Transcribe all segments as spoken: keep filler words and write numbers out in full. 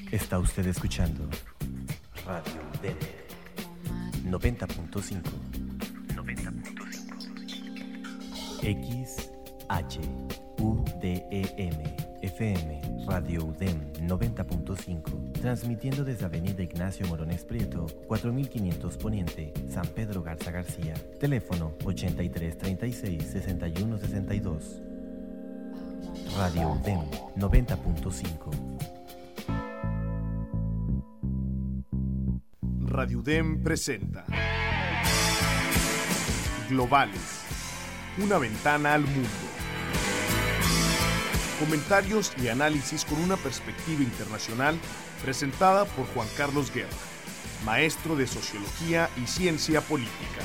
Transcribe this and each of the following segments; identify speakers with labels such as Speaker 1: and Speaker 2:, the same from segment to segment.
Speaker 1: Está usted escuchando Radio U D E M noventa punto cinco. noventa punto cinco. X H U D E M F M Radio U D E M noventa punto cinco, transmitiendo desde Avenida Ignacio Morones Prieto, cuatro mil quinientos Poniente, San Pedro Garza García. Teléfono ochenta y tres treinta y seis sesenta y uno sesenta y dos. Radio U D E M noventa punto cinco.
Speaker 2: Radio U D E M presenta Globales, una ventana al mundo. Comentarios y análisis con una perspectiva internacional presentada por Juan Carlos Guerra, maestro de Sociología y Ciencia Política.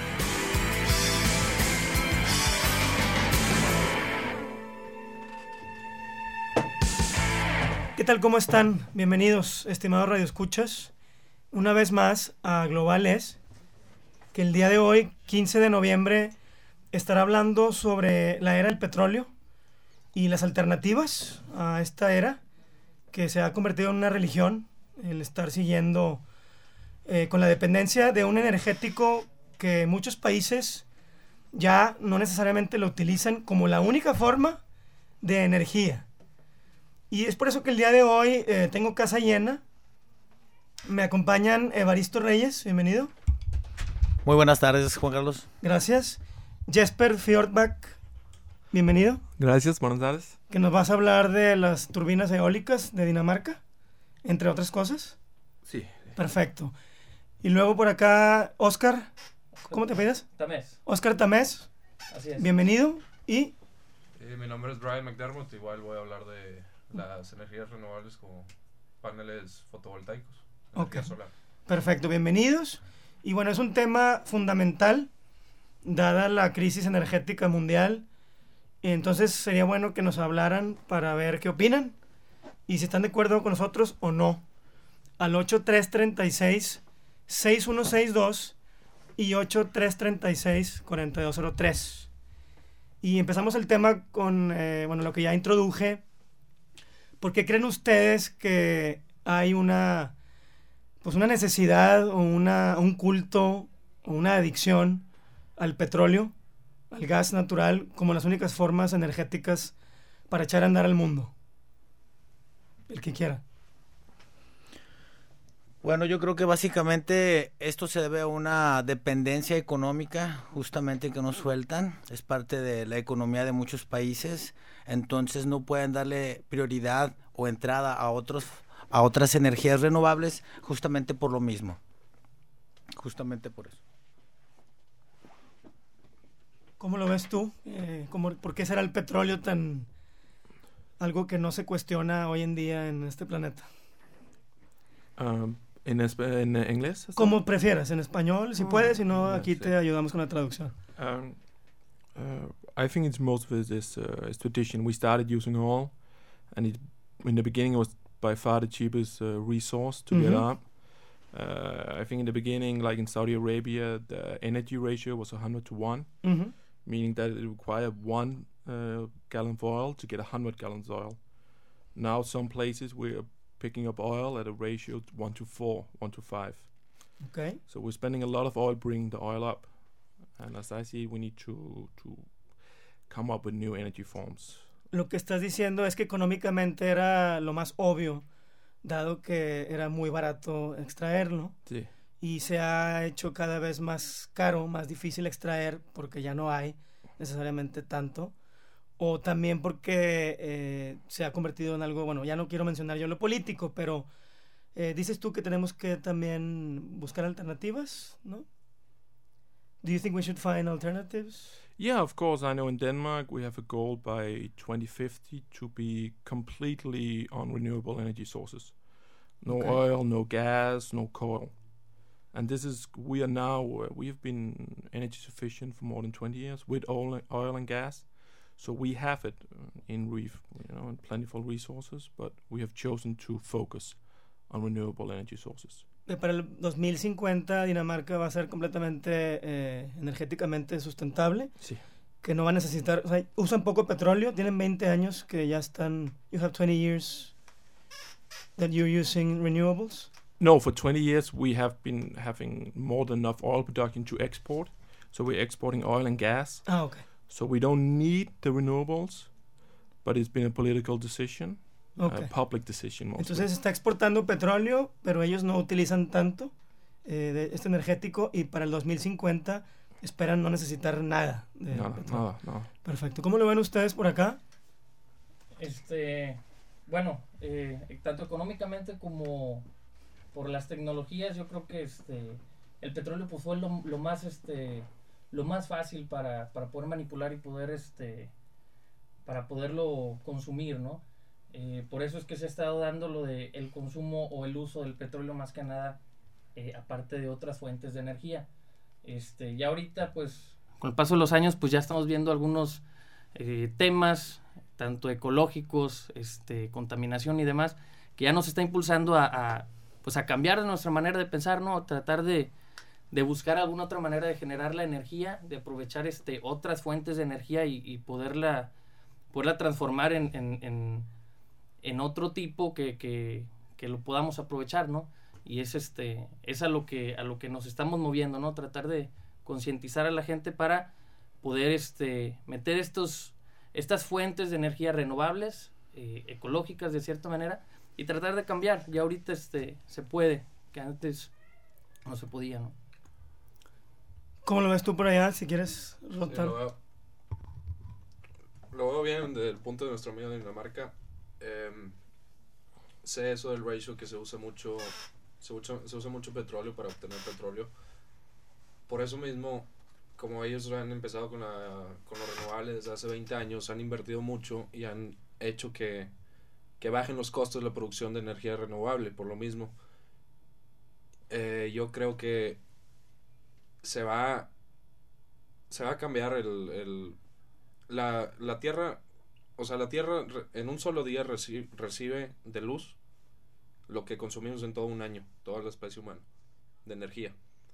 Speaker 3: ¿Qué tal? ¿Cómo están? Bienvenidos, estimados radioescuchas, una vez más a Globales, que el día de hoy, quince de noviembre, estará hablando sobre la era del petróleo y las alternativas a esta era, que se ha convertido en una religión, el estar siguiendo eh, con la dependencia de un energético que muchos países ya no necesariamente lo utilizan como la única forma de energía. Y es por eso que el día de hoy eh, tengo casa llena. Me acompañan Evaristo Reyes, bienvenido.
Speaker 4: Muy buenas tardes, Juan Carlos.
Speaker 3: Gracias. Jesper Fjordbach, bienvenido.
Speaker 5: Gracias, buenas tardes.
Speaker 3: Que nos vas a hablar de las turbinas eólicas de Dinamarca, entre otras cosas.
Speaker 5: Sí.
Speaker 3: Perfecto. Y luego por acá, Oscar, ¿cómo te pides?
Speaker 6: Tamés.
Speaker 3: Oscar Tamés.
Speaker 6: Así es.
Speaker 3: Bienvenido. Y
Speaker 7: Eh, mi nombre es Brian McDermott, igual voy a hablar de las energías renovables como paneles fotovoltaicos, energía
Speaker 3: Ok.
Speaker 7: solar.
Speaker 3: perfecto, bienvenidos. Y bueno, es un tema fundamental, dada la crisis energética mundial. Entonces sería bueno que nos hablaran para ver qué opinan y si están de acuerdo con nosotros o no. Al ocho tres tres seis, seis uno seis dos y ocho tres tres seis, cuatro dos cero tres. Y empezamos el tema con eh, bueno, lo que ya introduje. ¿Por qué creen ustedes que hay una, pues una necesidad o una, un culto o una adicción al petróleo, al gas natural, como las únicas formas energéticas para echar a andar al mundo? El que quiera.
Speaker 4: Bueno, yo creo que básicamente esto se debe a una dependencia económica, justamente que nos sueltan. Es parte de la economía de muchos países, entonces no pueden darle prioridad o entrada a otros, a otras energías renovables, justamente por lo mismo. Justamente por eso.
Speaker 3: ¿Cómo lo ves tú? Eh, ¿cómo, ¿Por qué será el petróleo tan algo que no se cuestiona hoy en día en este planeta?
Speaker 5: Um, ¿en, esp- en inglés?
Speaker 3: Como prefieras, en español, si
Speaker 5: Oh,
Speaker 3: puedes, si no,
Speaker 5: yeah,
Speaker 3: aquí
Speaker 5: sí.
Speaker 3: te ayudamos con la traducción.
Speaker 5: Um, uh, I think it's most of it is, uh, is tradition. We started using oil, and it, in the beginning it was by far the cheapest uh, resource to get
Speaker 3: Mhm.
Speaker 5: up. Uh, I think in the beginning, like in Saudi Arabia, the energy ratio was one hundred to one,
Speaker 3: Ujú.
Speaker 5: meaning that it required one uh, gallon of oil to get one hundred gallons of oil. Now some places we're picking up oil at a ratio to one to four, one to five.
Speaker 3: Okay.
Speaker 5: So we're spending a lot of oil bringing the oil up. And as I see, we need to, to come up with new energy forms.
Speaker 3: Lo que estás diciendo es que económicamente era lo más obvio, dado que era muy barato extraerlo,
Speaker 5: Sí.
Speaker 3: y se ha hecho cada vez más caro, más difícil extraer, porque ya no hay necesariamente tanto, o también porque eh, se ha convertido en algo, bueno, ya no quiero mencionar yo lo político, pero eh, dices tú que tenemos que también buscar alternativas, ¿no? Do you think we should find alternatives?
Speaker 5: Yeah, of course. I know in Denmark we have a goal by twenty fifty to be completely on renewable energy sources. No
Speaker 3: Okay.
Speaker 5: oil, no gas, no coal. And this is, we are now, uh, we have been energy sufficient for more than twenty years with oil, oil and gas. So we have it uh, in reef, you know, in plentiful resources, but we have chosen to focus on renewable energy sources.
Speaker 3: Eh, Para el dos mil cincuenta Dinamarca va a ser completamente eh, energéticamente sustentable,
Speaker 5: Sí.
Speaker 3: que no va a necesitar, o sea, usan poco petróleo, tienen veinte años que ya están, you have twenty years that you're using renewables?
Speaker 5: No, for twenty years we have been having more than enough oil production to export. So we're exporting oil and gas.
Speaker 3: Ah, okay.
Speaker 5: So we don't need the renewables, but it's been a political decision,
Speaker 3: Okay.
Speaker 5: a public decision mostly.
Speaker 3: Entonces está exportando petróleo, pero ellos no utilizan tanto eh, de este energético y para el dos mil cincuenta esperan no necesitar nada de
Speaker 5: Nada,
Speaker 3: petróleo.
Speaker 5: nada, nada.
Speaker 3: Perfecto. ¿Cómo lo ven ustedes por acá?
Speaker 6: Este, bueno, eh, tanto económicamente como por las tecnologías, yo creo que este, el petróleo pues fue lo, lo más, este, lo más fácil para, para poder manipular y poder, este, para poderlo consumir, ¿no? Eh, por eso es que se ha estado dando lo de el consumo o el uso del petróleo más que nada, eh, aparte de otras fuentes de energía. Este, ya ahorita, pues, con el paso de los años, pues ya estamos viendo algunos eh, temas, tanto ecológicos, este, contaminación y demás, que ya nos está impulsando a, a, pues a cambiar nuestra manera de pensar, ¿no? Tratar de, de buscar alguna otra manera de generar la energía, de aprovechar este, otras fuentes de energía y, y poderla, poderla transformar en, en, en, en otro tipo que, que, que lo podamos aprovechar, ¿no? Y es este es a lo que a lo que nos estamos moviendo, ¿no? Tratar de concientizar a la gente para poder este meter estos estas fuentes de energía renovables, eh, ecológicas de cierta manera, y tratar de cambiar. Ya ahorita este se puede, que antes no se podía, ¿no?
Speaker 3: ¿Cómo lo ves tú por allá? Si quieres
Speaker 8: Sí,
Speaker 3: rotar.
Speaker 8: lo, veo, lo veo bien desde el punto de nuestro amigo de Dinamarca. Eh, sé eso del ratio que se usa mucho, se usa, se usa mucho petróleo para obtener petróleo. Por eso mismo, como ellos han empezado con, la, con los renovables desde hace veinte años, han invertido mucho y han hecho que, que bajen los costos de la producción de energía renovable. Por lo mismo, eh, yo creo que se va, se va a cambiar el, el, la, la Tierra. O sea, la Tierra en un solo día reci- recibe de luz lo que consumimos en todo un año, toda la especie humana, de energía.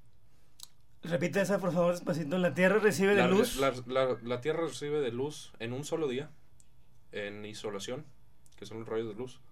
Speaker 3: Repite esa, por favor, despacito. La Tierra recibe
Speaker 8: La,
Speaker 3: de luz.
Speaker 8: la, la, la Tierra recibe de luz en un solo día, en insolación, que son los rayos de luz.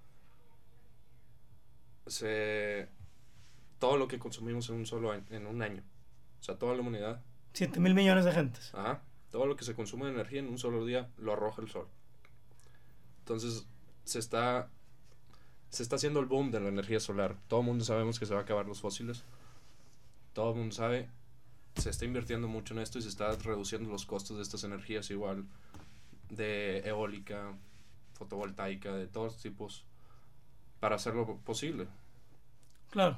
Speaker 8: Se, todo lo que consumimos en un solo año, en un año. O sea, toda la humanidad.
Speaker 3: siete mil millones de gentes.
Speaker 8: Ajá. Todo lo que se consume de energía en un solo día lo arroja el sol. Entonces, se está se está haciendo el boom de la energía solar. Todo el mundo sabemos que se va a acabar los fósiles. Todo el mundo sabe. Se está invirtiendo mucho en esto y se está reduciendo los costos de estas energías, igual de eólica, fotovoltaica, de todos tipos, para hacerlo posible.
Speaker 3: Claro.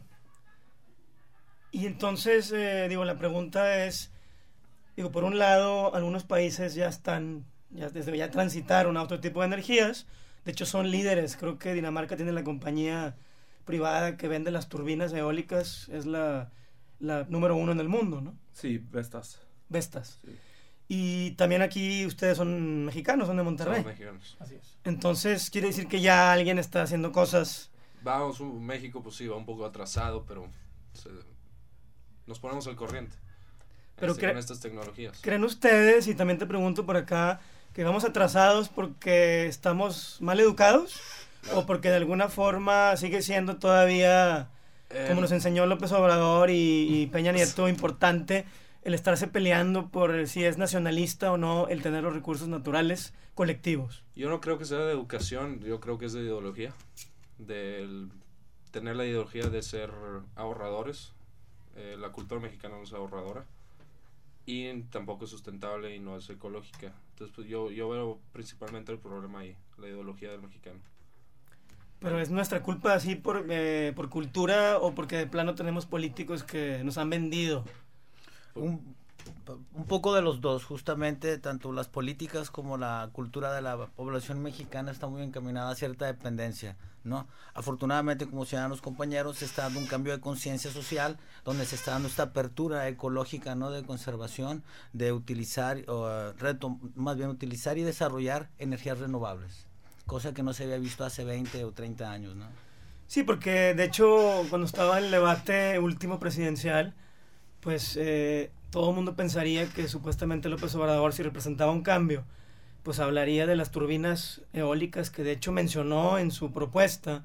Speaker 3: Y entonces, eh, digo, la pregunta es, digo, por un lado, algunos países ya están, ya desde ya transitaron a otro tipo de energías. De hecho, son líderes. Creo que Dinamarca tiene la compañía privada que vende las turbinas eólicas. Es la, la número uno en el mundo, ¿no?
Speaker 5: Sí, Vestas.
Speaker 3: Vestas.
Speaker 5: Sí.
Speaker 3: Y también aquí ustedes son mexicanos, son de Monterrey.
Speaker 8: Somos mexicanos.
Speaker 6: Así es.
Speaker 3: Entonces, quiere decir que ya alguien está haciendo cosas.
Speaker 8: Vamos, un- México pues sí va un poco atrasado, pero se- nos ponemos al corriente
Speaker 3: Pero
Speaker 8: este,
Speaker 3: cre-
Speaker 8: con estas tecnologías.
Speaker 3: ¿Creen ustedes, y también te pregunto por acá, que vamos atrasados porque estamos mal educados? ¿O porque de alguna forma sigue siendo todavía,
Speaker 8: Eh,
Speaker 3: como nos enseñó López Obrador y, y Peña Nieto, importante el estarse peleando por si es nacionalista o no el tener los recursos naturales colectivos?
Speaker 8: Yo no creo que sea de educación, yo creo que es de ideología, del tener la ideología de ser ahorradores. Eh, la cultura mexicana no es ahorradora y tampoco es sustentable y no es ecológica. Entonces pues, yo, yo veo principalmente el problema ahí, la ideología del mexicano.
Speaker 3: Pero es nuestra culpa así por, eh, por cultura o porque de plano tenemos políticos que nos han vendido.
Speaker 4: Un, un poco de los dos, justamente, tanto las políticas como la cultura de la población mexicana está muy encaminada a cierta dependencia, ¿no? Afortunadamente, como ciudadanos compañeros, se está dando un cambio de conciencia social, donde se está dando esta apertura ecológica, ¿no? De conservación, de utilizar, o, uh, reto, más bien utilizar y desarrollar energías renovables, cosa que no se había visto hace veinte o treinta años, ¿no?
Speaker 3: Sí, porque de hecho cuando estaba el debate último presidencial, pues eh, todo el mundo pensaría que supuestamente López Obrador, si representaba un cambio, pues hablaría de las turbinas eólicas que de hecho mencionó en su propuesta,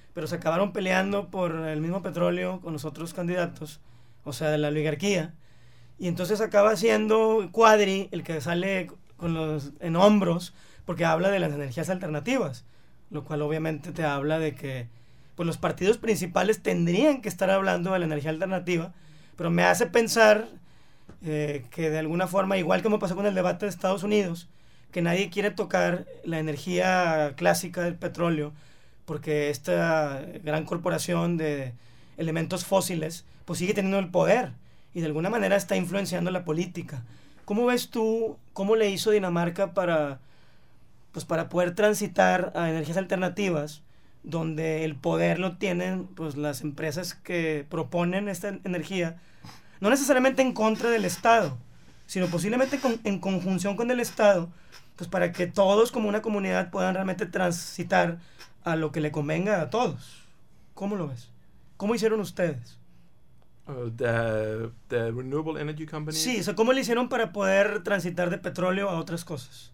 Speaker 3: pero se acabaron peleando por el mismo petróleo con los otros candidatos, o sea, de la oligarquía, y entonces acaba siendo Cuadri el que sale con los en hombros, porque habla de las energías alternativas, lo cual obviamente te habla de que pues los partidos principales tendrían que estar hablando de la energía alternativa, pero me hace pensar eh, que de alguna forma, igual como pasó con el debate de Estados Unidos, que nadie quiere tocar la energía clásica del petróleo, porque esta gran corporación de elementos fósiles pues sigue teniendo el poder y de alguna manera está influenciando la política. ¿Cómo ves tú, cómo le hizo Dinamarca para, pues para poder transitar a energías alternativas, donde el poder lo tienen pues las empresas que proponen esta energía, no necesariamente en contra del Estado, sino posiblemente con, en conjunción con el Estado, pues para que todos como una comunidad puedan realmente transitar a lo que le convenga a todos? ¿Cómo lo ves? ¿Cómo hicieron ustedes?
Speaker 5: Uh, the, the renewable energy companies?
Speaker 3: Sí, o sea, ¿cómo le hicieron para poder transitar de petróleo a otras cosas?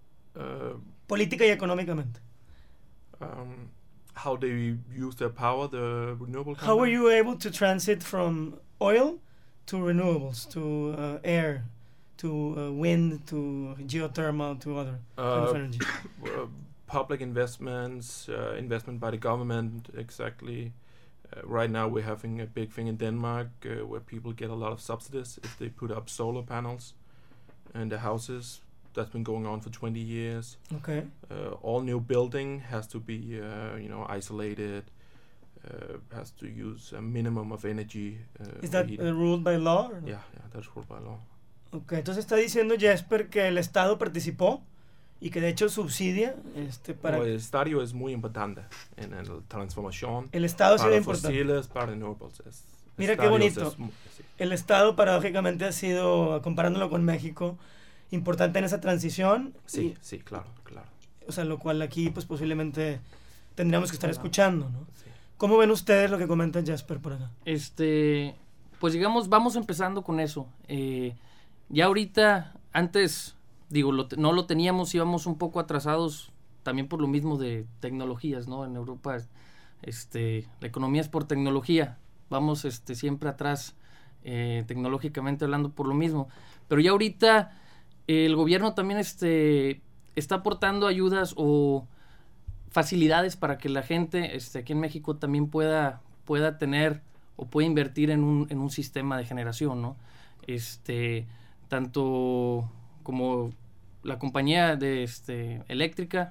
Speaker 5: Uh,
Speaker 3: Política y económicamente.
Speaker 5: Um, how they use their power, the renewable companies?
Speaker 3: How were you able to transit from oil to renewables, to uh, air, to uh, wind, to geothermal, to other
Speaker 5: uh,
Speaker 3: kind of energy?
Speaker 5: uh, public investments, uh, investment by the government, exactly. Uh, right now we're having a big thing in Denmark uh, where people get a lot of subsidies if they put up solar panels in their houses. That's been going on for twenty years.
Speaker 3: Okay.
Speaker 5: Uh, all new building has to be, uh, you know, isolated. Uh, has to use a minimum of energy. Uh,
Speaker 3: Is that
Speaker 5: for
Speaker 3: uh,
Speaker 5: heating.
Speaker 3: ruled by law? Or no?
Speaker 5: Yeah, yeah, that's ruled by law.
Speaker 3: Okay, entonces está diciendo Jesper que el Estado participó y que de hecho subsidia este para
Speaker 5: Well, el estadio es muy importante en la transformación.
Speaker 3: el Estado ha sido
Speaker 5: para
Speaker 3: importante.
Speaker 5: fósiles, para renewables. Es,
Speaker 3: Mira qué
Speaker 5: estadios
Speaker 3: bonito.
Speaker 5: es mu- sí.
Speaker 3: El Estado paradójicamente ha sido, comparándolo con México, importante en esa transición.
Speaker 5: Sí,
Speaker 3: y,
Speaker 5: sí, claro, claro.
Speaker 3: o sea, lo cual aquí pues posiblemente tendríamos que estar escuchando, ¿no?
Speaker 5: Sí.
Speaker 3: ¿Cómo ven ustedes lo que comenta Jesper por acá?
Speaker 6: Este, pues digamos, vamos empezando con eso. Eh, ya ahorita, antes, digo, lo, no lo teníamos, íbamos un poco atrasados también por lo mismo de tecnologías, ¿no? En Europa, este, la economía es por tecnología. Vamos este, siempre atrás, eh, tecnológicamente hablando, por lo mismo. Pero ya ahorita eh, el gobierno también este, está aportando ayudas o facilidades para que la gente este, aquí en México también pueda, pueda tener o pueda invertir en un, en un sistema de generación, ¿no? Este, tanto como la compañía de este, eléctrica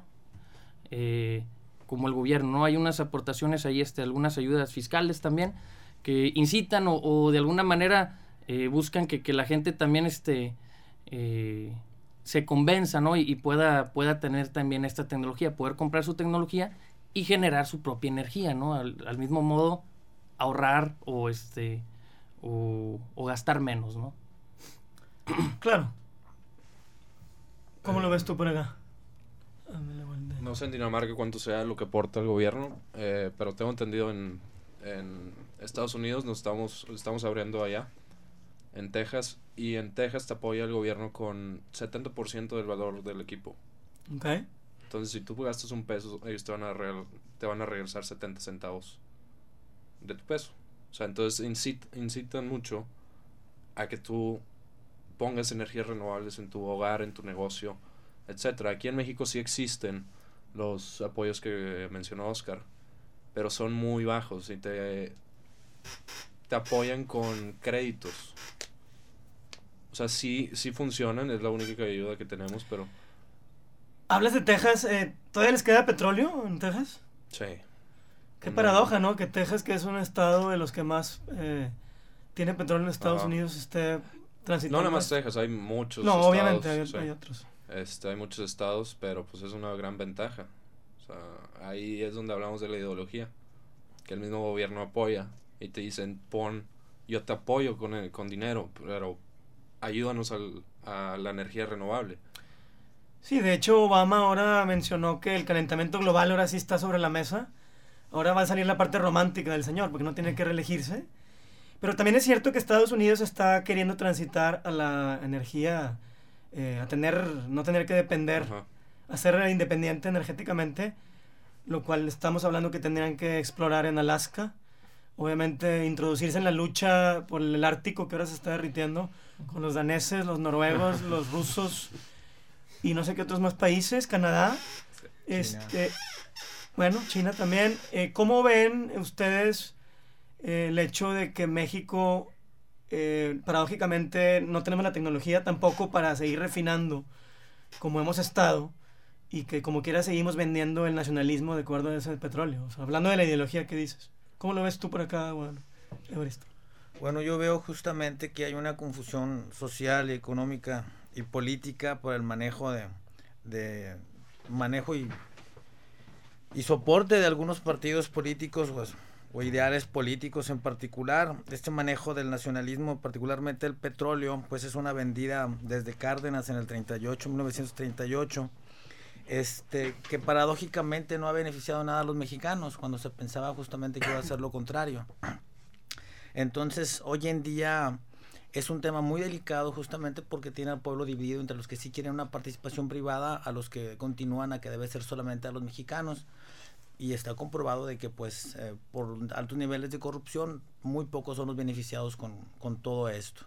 Speaker 6: eh, como el gobierno, ¿no? Hay unas aportaciones ahí, este, algunas ayudas fiscales también que incitan o, o de alguna manera eh, buscan que, que la gente también este, eh, se convenza, ¿no? Y, y pueda, pueda tener también esta tecnología, poder comprar su tecnología y generar su propia energía, ¿no? Al, al mismo modo, ahorrar o este o, o gastar menos, ¿no?
Speaker 3: Claro. ¿Cómo
Speaker 8: Eh,
Speaker 3: lo ves tú por acá?
Speaker 8: No sé en Dinamarca cuánto sea lo que aporta el gobierno, eh, pero tengo entendido en, en Estados Unidos nos estamos, estamos abriendo allá, en Texas, y en Texas te apoya el gobierno con setenta por ciento del valor del equipo.
Speaker 3: Okay.
Speaker 8: Entonces, si tú gastas un peso, ellos te van a, real, te van a regresar setenta centavos de tu peso. O sea, entonces incit, incitan mucho a que tú pongas energías renovables en tu hogar, en tu negocio, etcétera. Aquí en México sí existen los apoyos que mencionó Oscar, pero son muy bajos y te, te apoyan con créditos. O sea, sí, sí funcionan, es la única ayuda que tenemos, pero...
Speaker 3: Hablas de Texas, eh, ¿todavía les queda petróleo en Texas?
Speaker 8: Sí.
Speaker 3: Qué
Speaker 8: No.
Speaker 3: paradoja, ¿no? Que Texas, que es un estado de los que más eh, tiene petróleo en Estados
Speaker 8: Ajá.
Speaker 3: Unidos, esté transitando.
Speaker 8: No nada más Texas, hay muchos
Speaker 3: No,
Speaker 8: estados.
Speaker 3: obviamente, hay,
Speaker 8: sí.
Speaker 3: hay otros.
Speaker 8: Este, hay muchos estados, pero pues es una gran ventaja. O sea, ahí es donde hablamos de la ideología, que el mismo gobierno apoya y te dicen, pon, yo te apoyo con, el, con dinero, pero ayúdanos al, a la energía renovable.
Speaker 3: Sí, de hecho Obama ahora mencionó que el calentamiento global ahora sí está sobre la mesa. Ahora va a salir la parte romántica del señor, porque no tiene que reelegirse. Pero también es cierto que Estados Unidos está queriendo transitar a la energía, eh, a tener, no tener que depender,
Speaker 8: Ajá.
Speaker 3: a ser independiente energéticamente lo cual estamos hablando que tendrían que explorar en Alaska. Obviamente introducirse en la lucha por el Ártico, que ahora se está derritiendo, con los daneses, los noruegos, los rusos y no sé qué otros más países, Canadá, este, bueno, China también. Eh, ¿Cómo ven ustedes eh, el hecho de que México, eh, paradójicamente, no tenemos la tecnología tampoco para seguir refinando como hemos estado, y que como quiera seguimos vendiendo el nacionalismo de acuerdo a ese petróleo? O sea, hablando de la ideología que dices, ¿cómo lo ves tú por acá, bueno, Evaristo?
Speaker 4: Bueno, yo veo justamente que hay una confusión social, económica y política por el manejo de, de manejo y, y soporte de algunos partidos políticos, pues, o ideales políticos en particular. Este manejo del nacionalismo, particularmente el petróleo, pues es una vendida desde Cárdenas en el treinta y ocho, mil novecientos treinta y ocho, este, que paradójicamente no ha beneficiado nada a los mexicanos, cuando se pensaba justamente que iba a ser lo contrario. Entonces, hoy en día es un tema muy delicado, justamente porque tiene al pueblo dividido entre los que sí quieren una participación privada, a los que continúan a que debe ser solamente a los mexicanos. Y está comprobado de que, pues, eh, por altos niveles de corrupción, muy pocos son los beneficiados con, con todo esto.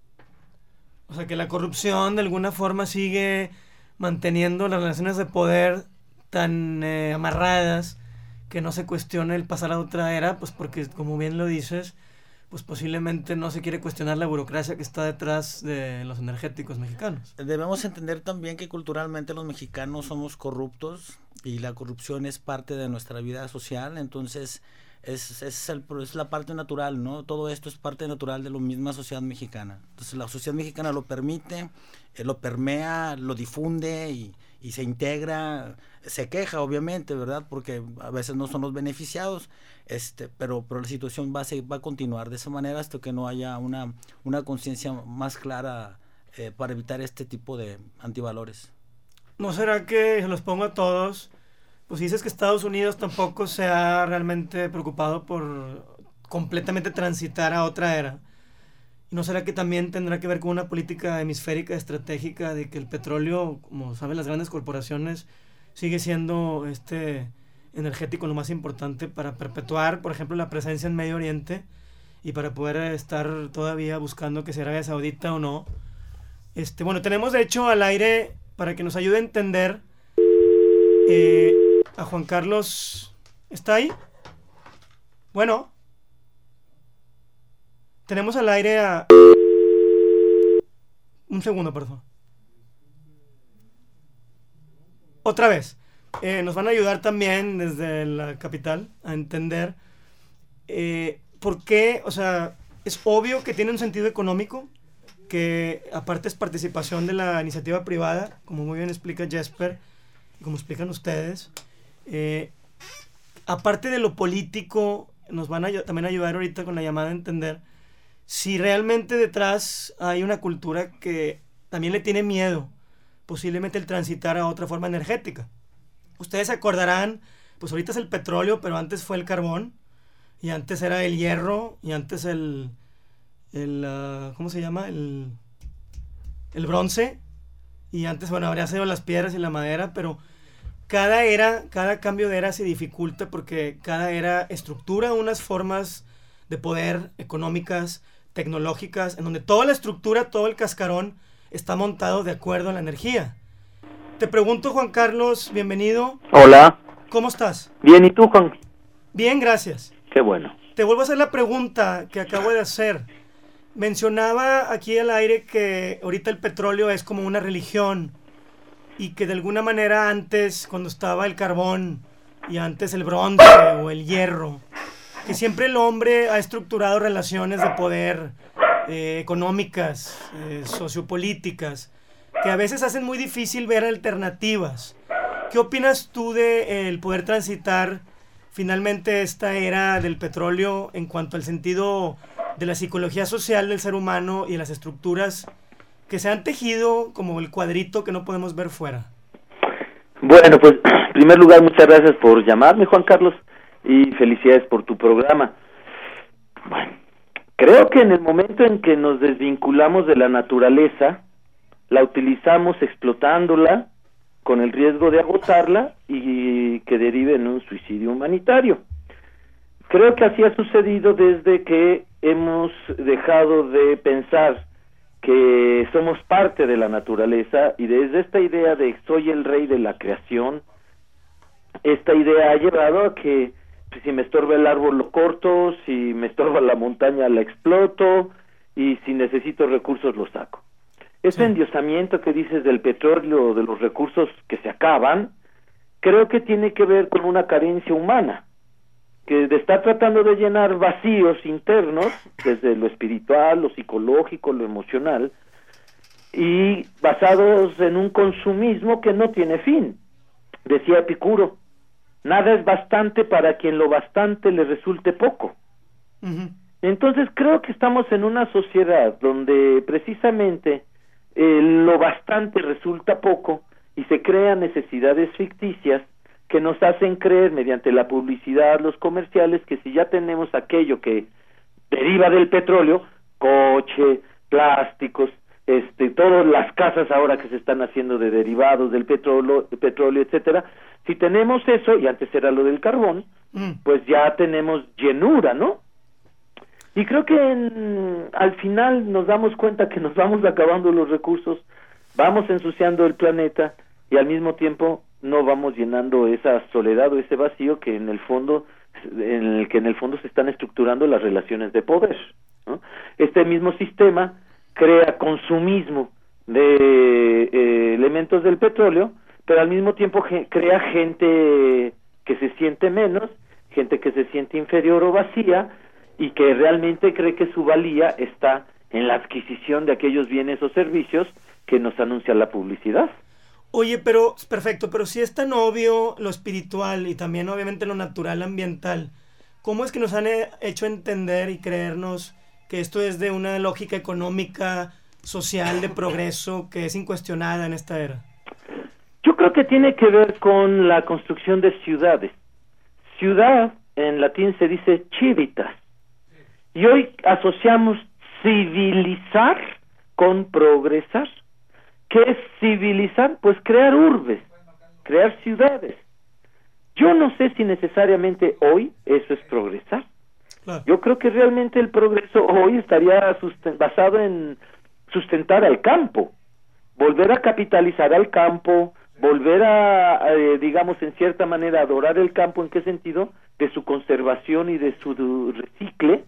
Speaker 3: O sea, que la corrupción de alguna forma sigue manteniendo las relaciones de poder tan eh, amarradas, que no se cuestione el pasar a otra era, pues porque, como bien lo dices, pues posiblemente no se quiere cuestionar la burocracia que está detrás de los energéticos mexicanos.
Speaker 4: Debemos entender también que culturalmente los mexicanos somos corruptos y la corrupción es parte de nuestra vida social, entonces es, es, el, es la parte natural, ¿no? Todo esto es parte natural de la misma sociedad mexicana. Entonces la sociedad mexicana lo permite, eh, lo permea, lo difunde y, y se integra, se queja obviamente, ¿verdad? Porque a veces no son los beneficiados, este, pero, pero la situación va a, seguir, va a continuar de esa manera hasta que no haya una, una conciencia más clara eh, para evitar este tipo de antivalores.
Speaker 3: ¿No será que, se los pongo a todos, pues dices que Estados Unidos tampoco se ha realmente preocupado por completamente transitar a otra era? ¿Y no será que también tendrá que ver con una política hemisférica estratégica de que el petróleo, como saben las grandes corporaciones, sigue siendo este energético lo más importante para perpetuar, por ejemplo, la presencia en Medio Oriente y para poder estar todavía buscando que sea Arabia Saudita o no? Este, bueno, tenemos de hecho al aire, para que nos ayude a entender, eh, a Juan Carlos. ¿Está ahí? Bueno. Tenemos al aire a... Un segundo, perdón. Otra vez. Eh, nos van a ayudar también desde la capital a entender eh, por qué, o sea, es obvio que tiene un sentido económico, que aparte es participación de la iniciativa privada, como muy bien explica Jesper, y como explican ustedes. Eh, aparte de lo político, nos van a también a ayudar ahorita con la llamada a entender si realmente detrás hay una cultura que también le tiene miedo, posiblemente el transitar a otra forma energética. Ustedes se acordarán, pues ahorita es el petróleo, pero antes fue el carbón, y antes era el hierro, y antes el... el uh, ¿cómo se llama? El, el bronce, y antes, bueno, habría sido las piedras y la madera, pero cada era, cada cambio de era se dificulta porque cada era estructura unas formas de poder económicas, tecnológicas, en donde toda la estructura, todo el cascarón está montado de acuerdo a la energía. Te pregunto, Juan Carlos, bienvenido.
Speaker 9: Hola.
Speaker 3: ¿Cómo estás?
Speaker 9: Bien, ¿y tú, Juan?
Speaker 3: Bien, gracias.
Speaker 9: Qué bueno.
Speaker 3: Te vuelvo a hacer la pregunta que acabo de hacer. Mencionaba aquí al aire que ahorita el petróleo es como una religión y que de alguna manera antes, cuando estaba el carbón y antes el bronce o el hierro, que siempre el hombre ha estructurado relaciones de poder eh, económicas, eh, sociopolíticas, que a veces hacen muy difícil ver alternativas. ¿Qué opinas tú de el poder transitar finalmente esta era del petróleo en cuanto al sentido de la psicología social del ser humano y las estructuras que se han tejido como el cuadrito que no podemos ver fuera?
Speaker 9: Bueno, pues en primer lugar, muchas gracias por llamarme, Juan Carlos, y felicidades por tu programa. Bueno, creo que en el momento en que nos desvinculamos de la naturaleza, la utilizamos explotándola con el riesgo de agotarla y que derive en un suicidio humanitario. Creo que así ha sucedido desde que hemos dejado de pensar que somos parte de la naturaleza, y desde esta idea de soy el rey de la creación, esta idea ha llevado a que si me estorba el árbol lo corto, si me estorba la montaña la exploto, y si necesito recursos los saco. Ese endiosamiento que dices del petróleo, de los recursos que se acaban, creo que tiene que ver con una carencia humana, que está tratando de llenar vacíos internos, desde lo espiritual, lo psicológico, lo emocional, y basados en un consumismo que no tiene fin. Decía Epicuro, nada es bastante para quien lo bastante le resulte poco. Uh-huh. Entonces creo que estamos en una sociedad donde precisamente eh, lo bastante resulta poco y se crean necesidades ficticias que nos hacen creer mediante la publicidad, los comerciales, que si ya tenemos aquello que deriva del petróleo, coche, plásticos, este, todas las casas ahora que se están haciendo de derivados del petróleo, petróleo, etcétera, si tenemos eso, y antes era lo del carbón, mm. pues ya tenemos llenura, ¿no? Y creo que en, al final nos damos cuenta que nos vamos acabando los recursos, vamos ensuciando el planeta y al mismo tiempo no vamos llenando esa soledad o ese vacío que en el fondo, en el que en el fondo se están estructurando las relaciones de poder, ¿no? Este mismo sistema crea consumismo de eh, elementos del petróleo, pero al mismo tiempo ge- crea gente que se siente menos, gente que se siente inferior o vacía, y que realmente cree que su valía está en la adquisición de aquellos bienes o servicios que nos anuncia la publicidad.
Speaker 3: Oye, pero, perfecto, pero si es tan obvio lo espiritual y también obviamente lo natural ambiental, ¿cómo es que nos han hecho entender y creernos que esto es de una lógica económica, social, de progreso, que es incuestionada en esta era?
Speaker 9: Yo creo que tiene que ver con la construcción de ciudades. Ciudad, en latín se dice civitas, y hoy asociamos civilizar con progresar. ¿Qué es civilizar? Pues crear urbes, crear ciudades. Yo no sé si necesariamente hoy eso es progresar. Claro. Yo creo que realmente el progreso hoy estaría susten- basado en sustentar al campo, volver a capitalizar al campo, volver a, a eh, digamos, en cierta manera, adorar el campo. ¿En qué sentido? De su conservación y de su recicle.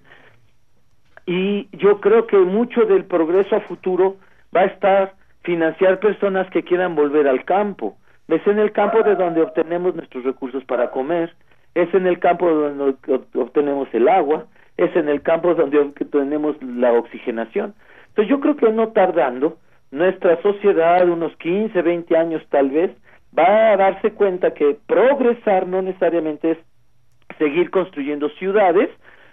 Speaker 9: Y yo creo que mucho del progreso a futuro va a estar financiar personas que quieran volver al campo. Es en el campo de donde obtenemos nuestros recursos para comer, es en el campo donde obtenemos el agua, es en el campo donde obtenemos la oxigenación. Entonces yo creo que no tardando, nuestra sociedad, unos quince, veinte años tal vez, va a darse cuenta que progresar no necesariamente es seguir construyendo ciudades,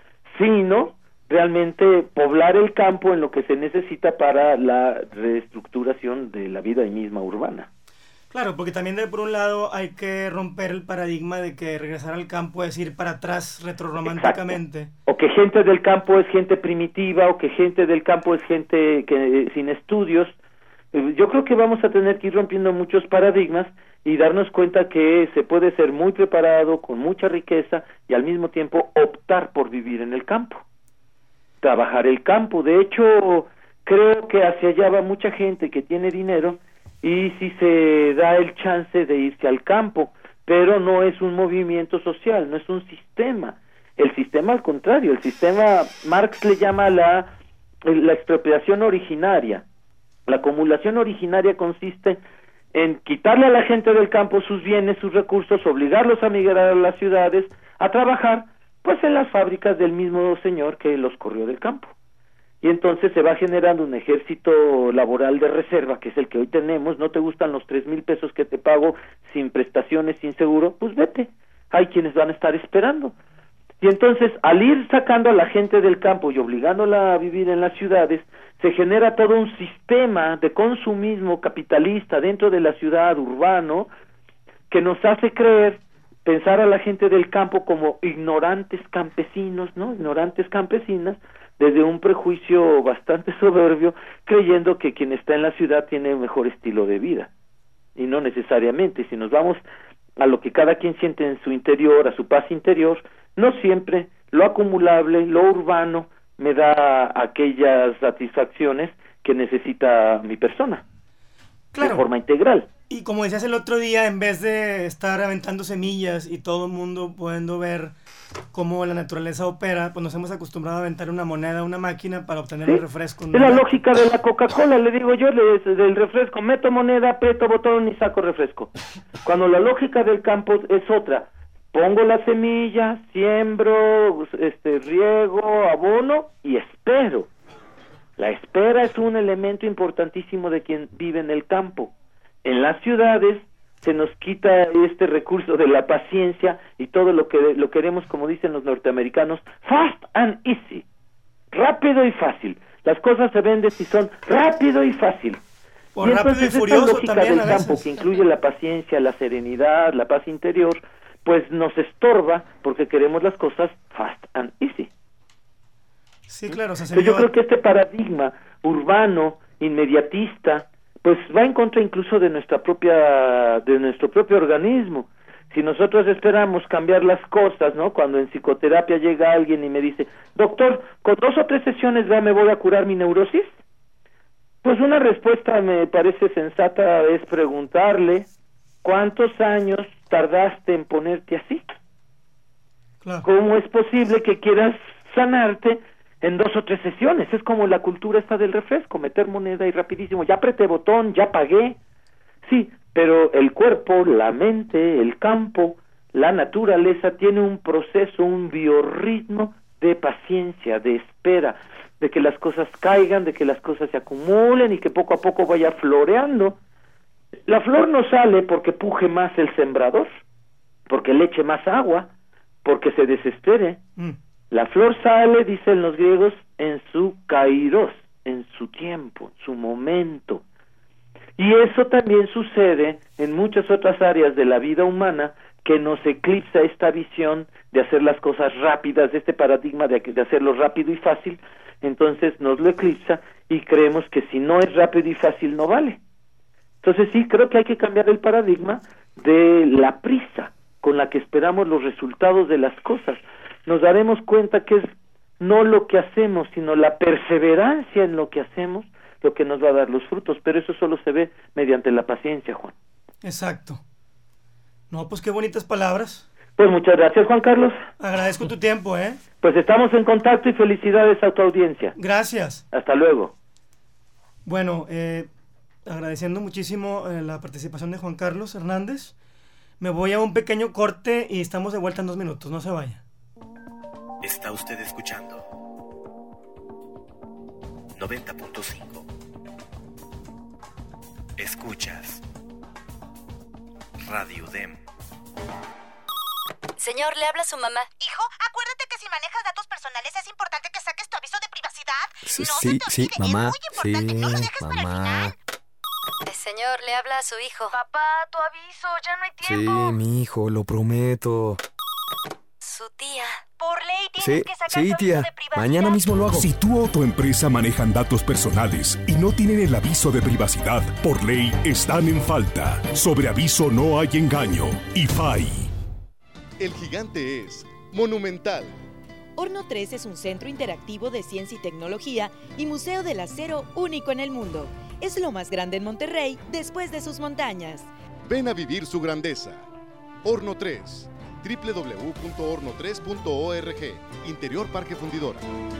Speaker 9: sino realmente poblar el campo en lo que se necesita para la reestructuración de la vida misma urbana.
Speaker 3: Claro, porque también de por un lado hay que romper el paradigma de que regresar al campo es ir para atrás retrorománticamente.
Speaker 9: Exacto. O que gente del campo es gente primitiva, o que gente del campo es gente que sin estudios. Yo creo que vamos a tener que ir rompiendo muchos paradigmas y darnos cuenta que se puede ser muy preparado, con mucha riqueza, y al mismo tiempo optar por vivir en el campo. Trabajar el campo. De hecho, creo que hacia allá va mucha gente que tiene dinero y si se da el chance de irse al campo, pero no es un movimiento social, no es un sistema. El sistema, al contrario, el sistema, Marx le llama la, la expropiación originaria. La acumulación originaria consiste en quitarle a la gente del campo sus bienes, sus recursos, obligarlos a migrar a las ciudades, a trabajar, pues en las fábricas del mismo señor que los corrió del campo. Y entonces se va generando un ejército laboral de reserva, que es el que hoy tenemos. No te gustan los tres mil pesos que te pago sin prestaciones, sin seguro, pues vete. Hay quienes van a estar esperando. Y entonces, al ir sacando a la gente del campo y obligándola a vivir en las ciudades, se genera todo un sistema de consumismo capitalista dentro de la ciudad, urbano, que nos hace creer, pensar a la gente del campo como ignorantes campesinos, ¿no? Ignorantes campesinas, desde un prejuicio bastante soberbio, creyendo que quien está en la ciudad tiene mejor estilo de vida. y no necesariamente. Si nos vamos a lo que cada quien siente en su interior, a su paz interior, no siempre lo acumulable, lo urbano, me da aquellas satisfacciones que necesita mi persona,
Speaker 3: claro,
Speaker 9: de forma integral.
Speaker 3: Y como decías el otro día, en vez de estar aventando semillas y todo el mundo pudiendo ver cómo la naturaleza opera, pues nos hemos acostumbrado a aventar una moneda a una máquina para obtener
Speaker 9: ¿Sí?
Speaker 3: un refresco.
Speaker 9: Es la lógica de la Coca-Cola, le digo yo, le, del refresco, meto moneda, aprieto botón y saco refresco. Cuando la lógica del campo es otra, pongo la semilla, siembro, este, riego, abono y espero. La espera es un elemento importantísimo de quien vive en el campo. En las ciudades se nos quita este recurso de la paciencia y todo lo que lo queremos, como dicen los norteamericanos, fast and easy, rápido y fácil. Las cosas se venden si son rápido y fácil.
Speaker 3: O
Speaker 9: y
Speaker 3: rápido
Speaker 9: entonces
Speaker 3: y furioso
Speaker 9: esta lógica
Speaker 3: también
Speaker 9: del
Speaker 3: a
Speaker 9: campo,
Speaker 3: veces.
Speaker 9: que incluye la paciencia, la serenidad, la paz interior, pues nos estorba porque queremos las cosas fast and easy.
Speaker 3: Sí, claro. O sea, se
Speaker 9: Pero yo
Speaker 3: vio-
Speaker 9: creo que este paradigma urbano, inmediatista, pues va en contra incluso de nuestra propia, de nuestro propio organismo. Si nosotros esperamos cambiar las cosas, ¿no? Cuando en psicoterapia llega alguien y me dice, doctor, con dos o tres sesiones ya me voy a curar mi neurosis, pues una respuesta me parece sensata es preguntarle, ¿cuántos años tardaste en ponerte así?
Speaker 3: Claro.
Speaker 9: ¿Cómo es posible que quieras sanarte en dos o tres sesiones? Es como la cultura esta del refresco, meter moneda y rapidísimo, ya apreté botón, ya pagué. Sí, pero el cuerpo, la mente, el campo, la naturaleza tiene un proceso, un biorritmo de paciencia, de espera, de que las cosas caigan, de que las cosas se acumulen y que poco a poco vaya floreando. La flor no sale porque puje más el sembrador, porque le eche más agua, porque se desespere.
Speaker 3: Mm.
Speaker 9: La flor sale, dicen los griegos, en su kairos, en su tiempo, en su momento. Y eso también sucede en muchas otras áreas de la vida humana, que nos eclipsa esta visión de hacer las cosas rápidas, de este paradigma de, de hacerlo rápido y fácil. Entonces nos lo eclipsa y creemos que si no es rápido y fácil no vale. Entonces sí, creo que hay que cambiar el paradigma de la prisa con la que esperamos los resultados de las cosas. Nos daremos cuenta que es no lo que hacemos, sino la perseverancia en lo que hacemos, lo que nos va a dar los frutos, pero eso solo se ve mediante la paciencia, Juan.
Speaker 3: Exacto. No, pues qué bonitas palabras.
Speaker 9: Pues muchas gracias, Juan Carlos.
Speaker 3: Agradezco tu tiempo, ¿eh?
Speaker 9: Pues estamos en contacto y felicidades a tu audiencia.
Speaker 3: Gracias.
Speaker 9: Hasta luego.
Speaker 3: Bueno, eh, agradeciendo muchísimo eh, la participación de Juan Carlos Hernández. Me voy a un pequeño corte y estamos de vuelta en dos minutos. No se vaya.
Speaker 1: Está usted escuchando noventa punto cinco. Escuchas Radio U D E M.
Speaker 10: Señor, le habla su mamá.
Speaker 11: Hijo, acuérdate que si manejas datos personales es importante que saques tu aviso de privacidad.
Speaker 12: Sí,
Speaker 11: no
Speaker 12: sí,
Speaker 11: se te
Speaker 12: sí,
Speaker 11: olvide,
Speaker 12: mamá,
Speaker 11: es muy importante,
Speaker 12: sí,
Speaker 11: no lo dejes para el
Speaker 12: mamá.
Speaker 11: final.
Speaker 10: Eh, señor, le habla a su hijo.
Speaker 11: Papá, tu aviso, ya no hay
Speaker 12: Sí,
Speaker 11: tiempo.
Speaker 12: mi hijo, lo prometo.
Speaker 10: Su tía.
Speaker 11: Por ley tienes
Speaker 12: Sí,
Speaker 11: que sacar
Speaker 12: sí,
Speaker 11: tu
Speaker 12: tía.
Speaker 11: aviso de privacidad.
Speaker 12: Mañana mismo lo hago.
Speaker 13: Si tú o tu empresa manejan datos personales y no tienen el aviso de privacidad, por ley están en falta. Sobre aviso no hay engaño. I F A I.
Speaker 2: El gigante es monumental.
Speaker 14: Horno tres es un centro interactivo de ciencia y tecnología y museo del acero único en el mundo. Es lo más grande en Monterrey después de sus montañas.
Speaker 2: Ven a vivir su grandeza. Horno tres. doble u doble u doble u punto horno tres punto org. Interior Parque Fundidora.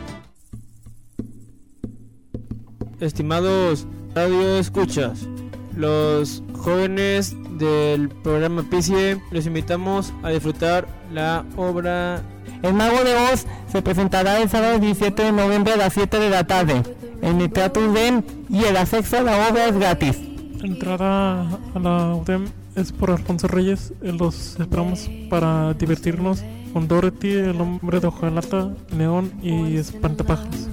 Speaker 15: Estimados radio escuchas, los jóvenes del programa P C E les invitamos a disfrutar la obra
Speaker 16: El Mago de Oz. Se presentará el sábado diecisiete de noviembre a las siete de la tarde en el Teatro U D E M y el acceso a la obra es gratis.
Speaker 5: Entrada a la U D E M es por Alfonso Reyes. Los esperamos para divertirnos con Dorothy, el hombre de hojalata, Neón y Espantapájaros.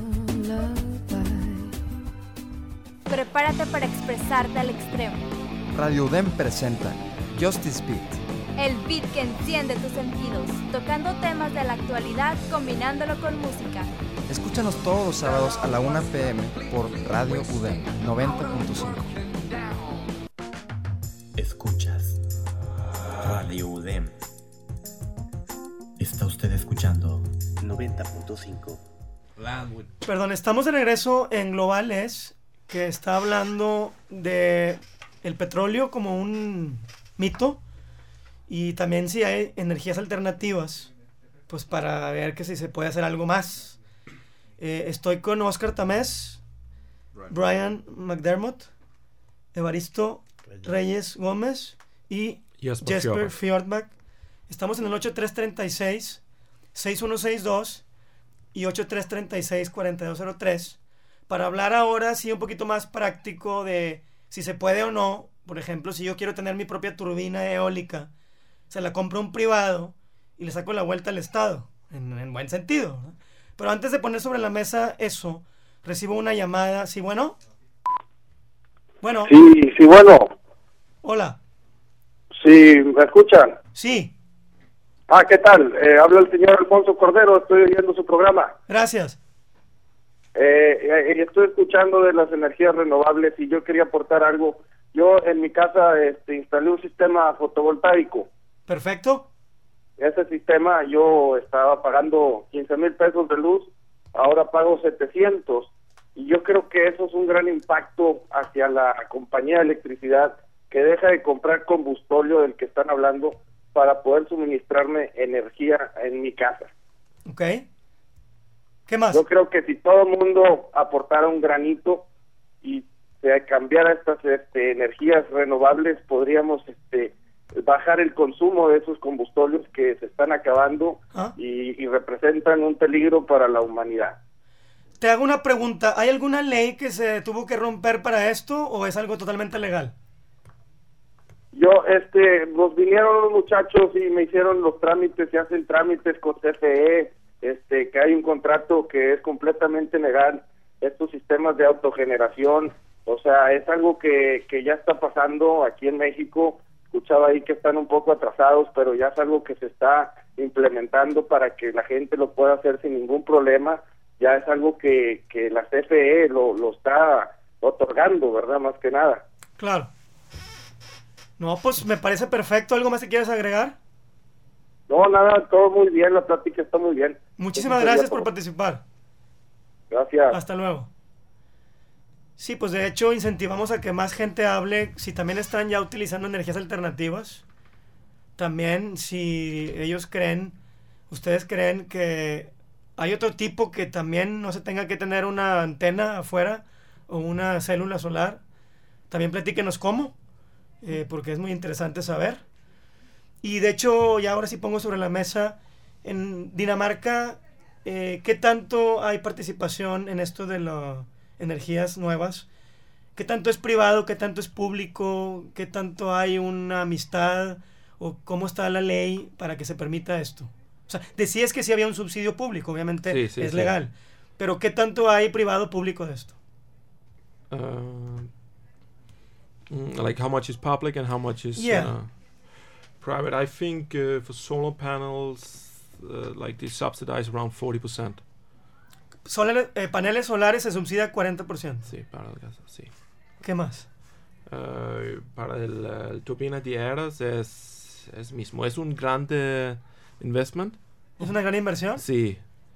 Speaker 17: Prepárate para expresarte al extremo.
Speaker 18: Radio U D E M presenta Justice Beat.
Speaker 17: El beat que enciende tus sentidos, tocando temas de la actualidad, combinándolo con música.
Speaker 18: Escúchanos todos los sábados a la una p m por Radio U D E M noventa punto cinco.
Speaker 1: Escuchas Radio U D E M. Está usted escuchando noventa punto cinco.
Speaker 3: Perdón, estamos de regreso en Globales, que está hablando de el petróleo como un mito y también si hay energías alternativas, pues para ver que si se puede hacer algo más. Eh, estoy con Oscar Tamés, Brian McDermott, Evaristo Reyes Gómez y
Speaker 5: Jesper
Speaker 3: Jesper
Speaker 5: Fjordbach.
Speaker 3: Fjordbach. Estamos en el ocho tres tres seis, seis uno seis dos y ocho tres tres seis, cuatro dos cero tres para hablar ahora sí un poquito más práctico de si se puede o no. Por ejemplo, si yo quiero tener mi propia turbina eólica, se la compro a un privado y le saco la vuelta al Estado, en, en buen sentido, ¿no? Pero antes de poner sobre la mesa eso, recibo una llamada. ¿Sí, bueno? Bueno.
Speaker 19: Sí, sí, bueno.
Speaker 3: Hola.
Speaker 19: Sí, ¿me escuchan?
Speaker 3: Sí.
Speaker 19: Ah, ¿qué tal? Eh, habla el señor Alfonso Cordero, estoy oyendo su programa.
Speaker 3: Gracias.
Speaker 19: Eh, eh, estoy escuchando de las energías renovables y yo quería aportar algo. Yo en mi casa este, instalé un sistema fotovoltaico.
Speaker 3: Perfecto.
Speaker 19: Ese sistema yo estaba pagando quince mil pesos de luz, ahora pago setecientos. Y yo creo que eso es un gran impacto hacia la compañía de electricidad que deja de comprar combustóleo del que están hablando para poder suministrarme energía en mi casa.
Speaker 3: Ok. ¿Qué más?
Speaker 19: Yo creo que si todo el mundo aportara un granito y se cambiara estas este, energías renovables, podríamos este, bajar el consumo de esos combustóleos que se están acabando
Speaker 3: ¿Ah?
Speaker 19: y, y representan un peligro para la humanidad.
Speaker 3: Te hago una pregunta. ¿Hay alguna ley que se tuvo que romper para esto o es algo totalmente legal?
Speaker 19: Yo, este, nos vinieron los muchachos y me hicieron los trámites, se hacen trámites con C F E, este, que hay un contrato que es completamente legal, estos sistemas de autogeneración, o sea, es algo que, que ya está pasando aquí en México. Escuchaba ahí que están un poco atrasados, pero ya es algo que se está implementando para que la gente lo pueda hacer sin ningún problema. Ya es algo que, que la C F E lo, lo está otorgando, ¿verdad? Más que nada.
Speaker 3: Claro. No, pues me parece perfecto. ¿Algo más que quieras agregar?
Speaker 19: No, nada, todo muy bien, la plática está muy bien.
Speaker 3: Muchísimas
Speaker 19: Eso
Speaker 3: gracias
Speaker 19: sería
Speaker 3: por
Speaker 19: todo.
Speaker 3: participar.
Speaker 19: Gracias.
Speaker 3: Hasta luego. Sí, pues de hecho incentivamos a que más gente hable, si también están ya utilizando energías alternativas. También si ellos creen, ustedes creen que hay otro tipo que también no se tenga que tener una antena afuera o una célula solar, también platíquenos cómo, eh, porque es muy interesante saber. Y de hecho, ya ahora sí pongo sobre la mesa, en Dinamarca, eh, ¿qué tanto hay participación en esto de las energías nuevas? ¿Qué tanto es privado? ¿Qué tanto es público? ¿Qué tanto hay una amistad? ¿O cómo está la ley para que se permita esto? O sea, decías que sí había un subsidio público, obviamente
Speaker 5: Sí, sí,
Speaker 3: es
Speaker 5: sí.
Speaker 3: legal. Pero ¿qué tanto hay privado público de esto?
Speaker 5: Uh, mm, like how much is public and how much is
Speaker 3: Yeah.
Speaker 5: uh, private? I think uh, for solar panels, uh, like they subsidize around forty percent.
Speaker 3: Solar- eh, paneles solares se subsidia cuarenta por ciento.
Speaker 5: Sí, para el gas, sí.
Speaker 3: ¿Qué más?
Speaker 5: Uh, para el, uh, el turbina de aeras es, es mismo. Es un grande investment.
Speaker 3: ¿Es una gran inversión?
Speaker 5: Sí.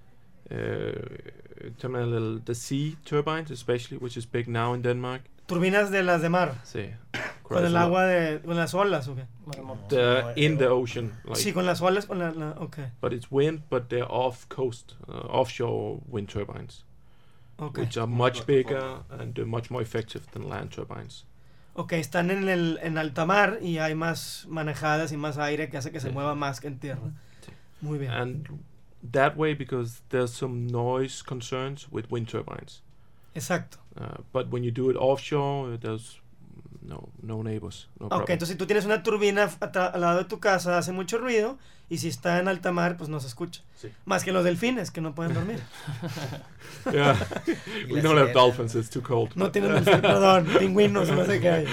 Speaker 5: Uh, también el, the sea turbines, especially, which is big now in Denmark.
Speaker 3: Turbinas de las de mar.
Speaker 5: Sí.
Speaker 3: Con el agua de... con las olas, ¿o qué?
Speaker 5: The, in the ocean. Like,
Speaker 3: Sí, con las olas, con la... la ok.
Speaker 5: But it's wind, but they're off coast, uh, offshore wind turbines,
Speaker 3: Okay.
Speaker 5: which are much bigger and uh, much more effective than land turbines.
Speaker 3: Ok, están en el en alta mar y hay más manejadas y más aire que hace que se
Speaker 5: Sí.
Speaker 3: mueva más que en tierra. Muy bien.
Speaker 5: And that way, because there's some noise concerns with wind turbines.
Speaker 3: Exacto.
Speaker 5: Uh, but when you do it offshore, uh, there's no no neighbors, no
Speaker 3: Ok,
Speaker 5: problem.
Speaker 3: entonces si tú tienes una turbina atra- al lado de tu casa hace mucho ruido y si está en alta mar pues no se escucha.
Speaker 5: Sí.
Speaker 3: Más que los delfines que no pueden dormir.
Speaker 5: Yeah, we don't have dolphins, it's too cold.
Speaker 3: No tienen delfines, perdón, pingüinos, no sé qué hay.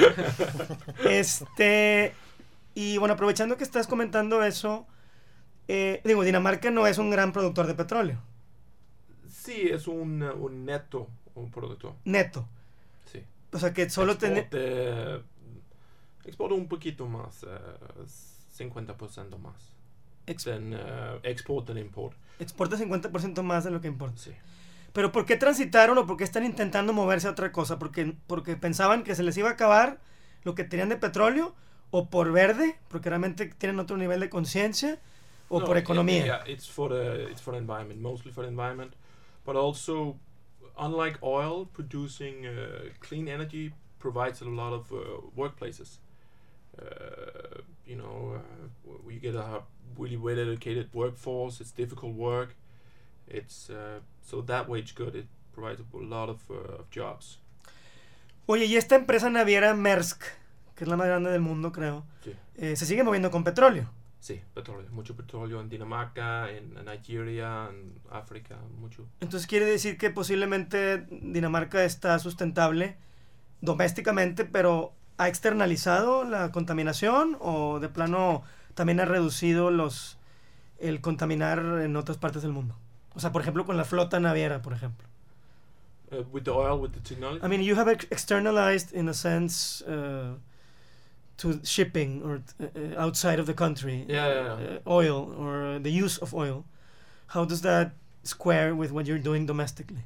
Speaker 3: Este, y bueno, aprovechando que estás comentando eso, eh, digo, Dinamarca no es un gran productor de petróleo.
Speaker 5: Sí, es un, uh, un neto, un productor.
Speaker 3: Neto.
Speaker 5: Sí.
Speaker 3: O sea que solo tiene...
Speaker 5: Export, uh, Exporto un poquito más, uh, cincuenta por ciento más.
Speaker 3: Ex-
Speaker 5: than, uh, export than import.
Speaker 3: Exporta cincuenta por ciento más de lo que importa.
Speaker 5: Sí.
Speaker 3: Pero ¿por qué transitaron o por qué están intentando moverse a otra cosa? ¿Porque, porque pensaban que se les iba a acabar lo que tenían de petróleo? ¿O por verde? Porque realmente tienen otro nivel de conciencia. ¿O
Speaker 5: No,
Speaker 3: por economía?
Speaker 5: Yeah, it's for the it's for the environment, mostly for the environment, but also, unlike oil, producing uh, clean energy provides a lot of uh, workplaces. Uh, you know, uh, we get a really well-educated workforce. It's difficult work. It's uh, so that way it's good. It provides a lot of, uh, of jobs.
Speaker 3: Oye, y esta empresa naviera Maersk, que es la más grande del mundo, creo,
Speaker 5: Sí.
Speaker 3: eh, se sigue moviendo con petróleo.
Speaker 5: Sí, petróleo, mucho petróleo en Dinamarca, en, en Nigeria, en África, mucho.
Speaker 3: Entonces quiere decir que posiblemente Dinamarca está sustentable domésticamente, pero ¿ha externalizado la contaminación o de plano también ha reducido los el contaminar en otras partes del mundo? O sea, por ejemplo, con la flota naviera, por ejemplo.
Speaker 5: Uh, with the oil, with the technology?
Speaker 3: I mean, you have ex- externalized, in a sense, uh, to shipping or uh, outside of the country,
Speaker 5: Yeah, yeah, yeah.
Speaker 3: Uh, oil or the use of oil. How does that square with what you're doing domestically?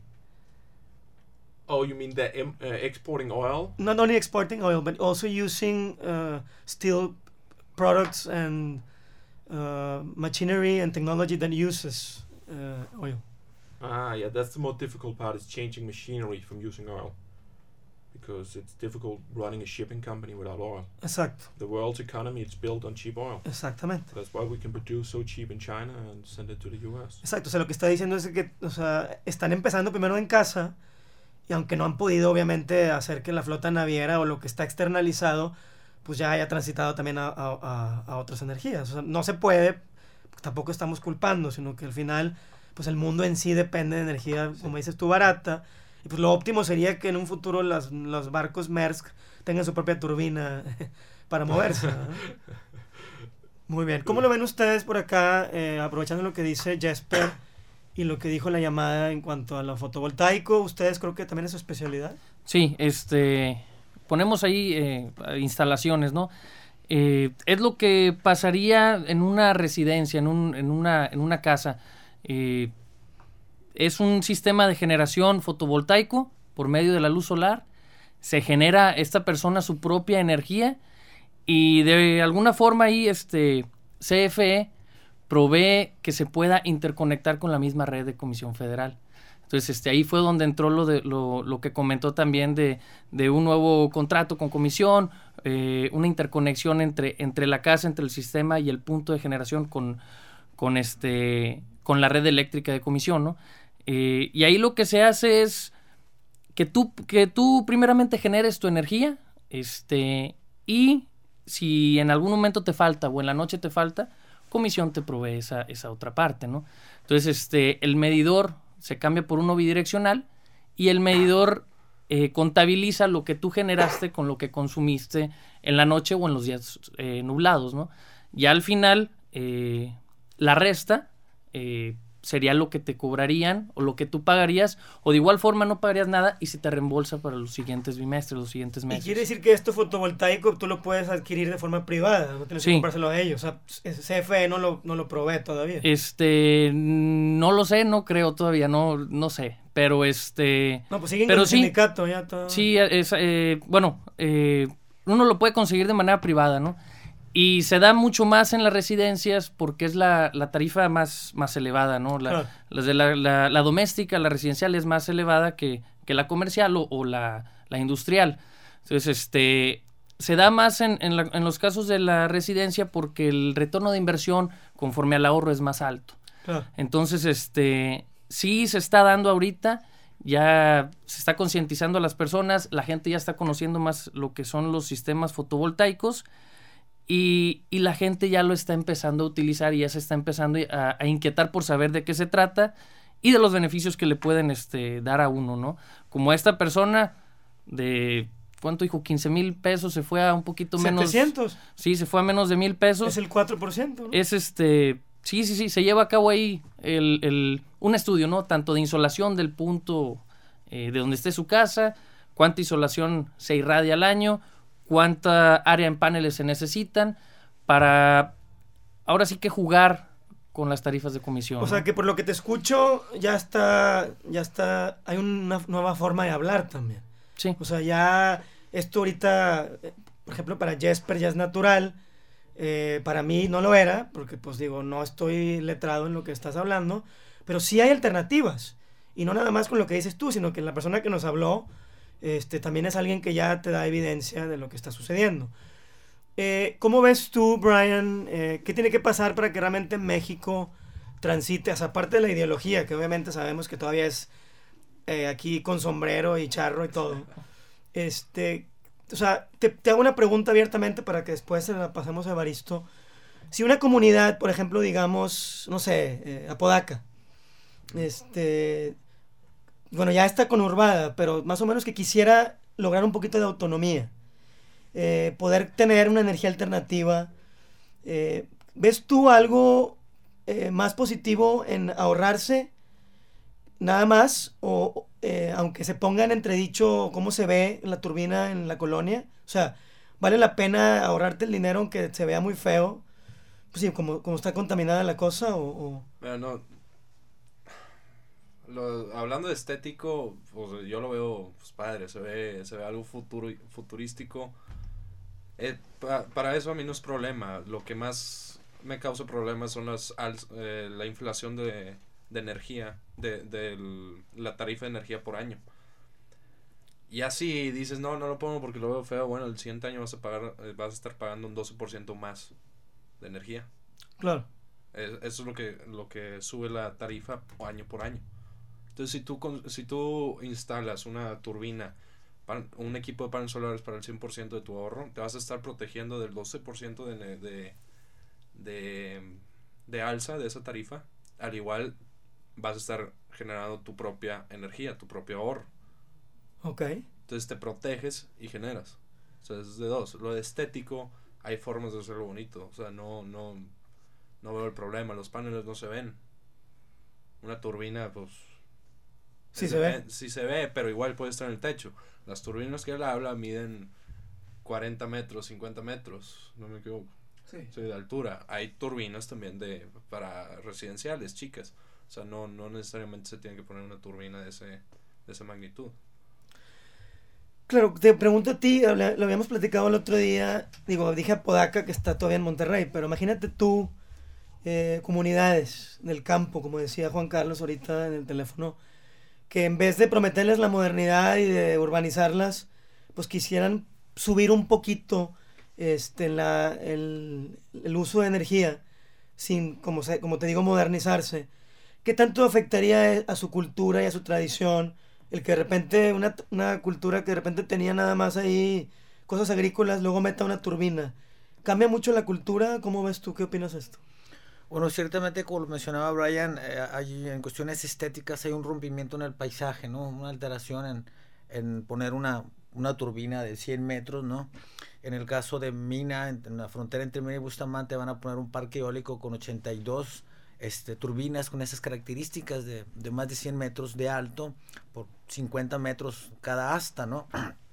Speaker 5: Oh, you mean the em- uh, exporting oil?
Speaker 3: Not only exporting oil, but also using uh, steel products and uh, machinery and technology that uses uh, oil.
Speaker 5: Ah, yeah, that's the more difficult part, is changing machinery from using oil. Because it's difficult running a shipping company without oil.
Speaker 3: Exacto.
Speaker 5: The world's economy, it's built on cheap oil.
Speaker 3: Exactamente.
Speaker 5: That's why we can produce so cheap in China and send it to the U S.
Speaker 3: Exacto, o sea, lo que está diciendo es que, o sea, están empezando primero en casa y aunque no han podido obviamente hacer que la flota naviera o lo que está externalizado, pues ya haya transitado también a, a, a, a otras energías. O sea, no se puede, tampoco estamos culpando, sino que al final, pues el mundo en sí depende de energía, sí, como dices tú, barata. Y pues lo óptimo sería que en un futuro las, los barcos Maersk tengan su propia turbina para moverse, ¿no? Muy bien. ¿Cómo lo ven ustedes por acá, eh, aprovechando lo que dice Jesper y lo que dijo la llamada en cuanto a lo fotovoltaico? ¿Ustedes creo que también es su especialidad?
Speaker 6: Sí, este, ponemos ahí eh, instalaciones, ¿no? Eh, es lo que pasaría en una residencia, en, un, en, una, en una casa. Eh, es un sistema de generación fotovoltaico por medio de la luz solar. Se genera esta persona su propia energía y de alguna forma ahí este C F E provee que se pueda interconectar con la misma red de Comisión Federal. Entonces este ahí fue donde entró lo de lo, lo que comentó también de, de un nuevo contrato con Comisión, eh, una interconexión entre, entre la casa, entre el sistema y el punto de generación con, con este con la red eléctrica de Comisión, ¿no? Eh, y ahí lo que se hace es que tú, que tú primeramente generes tu energía, este, y si en algún momento te falta o en la noche te falta, Comisión te provee esa, esa otra parte, ¿no? Entonces, este, el medidor se cambia por uno bidireccional y el medidor eh, contabiliza lo que tú generaste con lo que consumiste en la noche o en los días eh, nublados, ¿no? Y al final, eh, la resta eh, sería lo que te cobrarían o lo que tú pagarías, o de igual forma no pagarías nada y se te reembolsa para los siguientes bimestres, los siguientes meses.
Speaker 3: Y quiere decir que esto fotovoltaico tú lo puedes adquirir de forma privada, no tienes
Speaker 6: Sí.
Speaker 3: que comprárselo a ellos. O sea, C F E no lo, no lo provee todavía.
Speaker 6: Este, no lo sé, no creo todavía, no, no sé, pero este...
Speaker 3: No, pues siguen
Speaker 6: pero
Speaker 3: con el
Speaker 6: sí,
Speaker 3: sindicato ya todo.
Speaker 6: Sí, es, eh, bueno, eh, uno lo puede conseguir de manera privada, ¿no? Y se da mucho más en las residencias porque es la, la tarifa más, más elevada, ¿no? La,
Speaker 3: Claro.
Speaker 6: las de la, la, la doméstica, la residencial es más elevada que, que la comercial o, o la, la industrial. Entonces, este, se da más en, en, la, en los casos de la residencia porque el retorno de inversión conforme al ahorro es más alto.
Speaker 3: Claro.
Speaker 6: Entonces, este, sí se está dando ahorita, ya se está concientizando a las personas, la gente ya está conociendo más lo que son los sistemas fotovoltaicos. Y, y la gente ya lo está empezando a utilizar y ya se está empezando a, a inquietar por saber de qué se trata y de los beneficios que le pueden este, dar a uno, ¿no? Como esta persona de, ¿cuánto dijo? quince mil pesos, se fue a un poquito menos.
Speaker 3: setecientos.
Speaker 6: Sí, se fue a menos de mil pesos.
Speaker 3: Es el cuatro por ciento, ¿no?
Speaker 6: Es este, sí, sí, sí, se lleva a cabo ahí el, el, un estudio, ¿no? Tanto de insolación del punto eh, de donde esté su casa, cuánta insolación se irradia al año, cuánta área en paneles se necesitan para ahora sí que jugar con las tarifas de comisión.
Speaker 3: O sea,
Speaker 6: ¿no? que
Speaker 3: por lo que te escucho, ya está, ya está, hay una nueva forma de hablar también.
Speaker 6: Sí.
Speaker 3: O sea, ya esto ahorita, por ejemplo, para Jesper ya es natural, eh, para mí no lo era, porque pues digo, no estoy letrado en lo que estás hablando, pero sí hay alternativas. Y no nada más con lo que dices tú, sino que la persona que nos habló este, también es alguien que ya te da evidencia de lo que está sucediendo. Eh, ¿Cómo ves tú, Brian, eh, qué tiene que pasar para que realmente México transite, o sea, aparte de la ideología, que obviamente sabemos que todavía es eh, aquí con sombrero y charro y todo? Este, o sea, te, te hago una pregunta abiertamente para que después se la pasemos a Evaristo. Si una comunidad, por ejemplo, digamos, no sé, eh, Apodaca, este, bueno, ya está conurbada, pero más o menos que quisiera lograr un poquito de autonomía, eh, poder tener una energía alternativa, eh, ¿ves tú algo eh, más positivo en ahorrarse nada más, o eh, aunque se ponga en entredicho cómo se ve la turbina en la colonia? O sea, ¿vale la pena ahorrarte el dinero aunque se vea muy feo? Pues sí, como, como está contaminada la cosa, o... o...
Speaker 8: Pero no... Lo, hablando de estético, pues, yo lo veo pues, padre, se ve, se ve algo futuro, futurístico. Eh, pa, para eso a mí no es problema. Lo que más me causa problemas son las eh, la inflación de, de energía, de, de el, la tarifa de energía por año. Y así dices, no, no lo pongo porque lo veo feo. Bueno, el siguiente año vas a pagar, eh, vas a estar pagando un doce por ciento más de energía.
Speaker 3: Claro.
Speaker 8: Eh, eso es lo que, lo que sube la tarifa año por año. Entonces, si tú, si tú instalas una turbina, un equipo de paneles solares para el cien por ciento de tu ahorro, te vas a estar protegiendo del doce por ciento de, de, de, de alza de esa tarifa. Al igual, vas a estar generando tu propia energía, tu propio ahorro.
Speaker 3: Ok.
Speaker 8: Entonces, te proteges y generas. O sea, es de dos. Lo de estético, hay formas de hacerlo bonito. O sea, no, no, no veo el problema. Los paneles no se ven. Una turbina, pues...
Speaker 3: Sí se ve.
Speaker 8: Sí se ve, pero igual puede estar en el techo. Las turbinas que él habla miden cuarenta metros, cincuenta metros, no me equivoco.
Speaker 3: Sí.
Speaker 8: Sí, de altura. Hay turbinas también de para residenciales, chicas. O sea, no, no necesariamente se tiene que poner una turbina de ese de esa magnitud.
Speaker 3: Claro, te pregunto a ti, lo habíamos platicado el otro día, digo, dije Apodaca que está todavía en Monterrey, pero imagínate tú, eh, comunidades del campo, como decía Juan Carlos ahorita en el teléfono, que en vez de prometerles la modernidad y de urbanizarlas, pues quisieran subir un poquito este, la, el, el uso de energía, sin, como, se, como te digo, modernizarse. ¿Qué tanto afectaría a su cultura y a su tradición el que de repente, una, una cultura que de repente tenía nada más ahí cosas agrícolas, luego meta una turbina? ¿Cambia mucho la cultura? ¿Cómo ves tú? ¿Qué opinas de esto?
Speaker 4: Bueno, ciertamente, como lo mencionaba Brian, eh, hay, en cuestiones estéticas hay un rompimiento en el paisaje, ¿no? Una alteración en, en poner una, una turbina de cien metros, ¿no? En el caso de Mina, en, en la frontera entre Mina y Bustamante, van a poner un parque eólico con ochenta y dos este, turbinas con esas características de, de más de cien metros de alto por cincuenta metros cada asta, ¿no?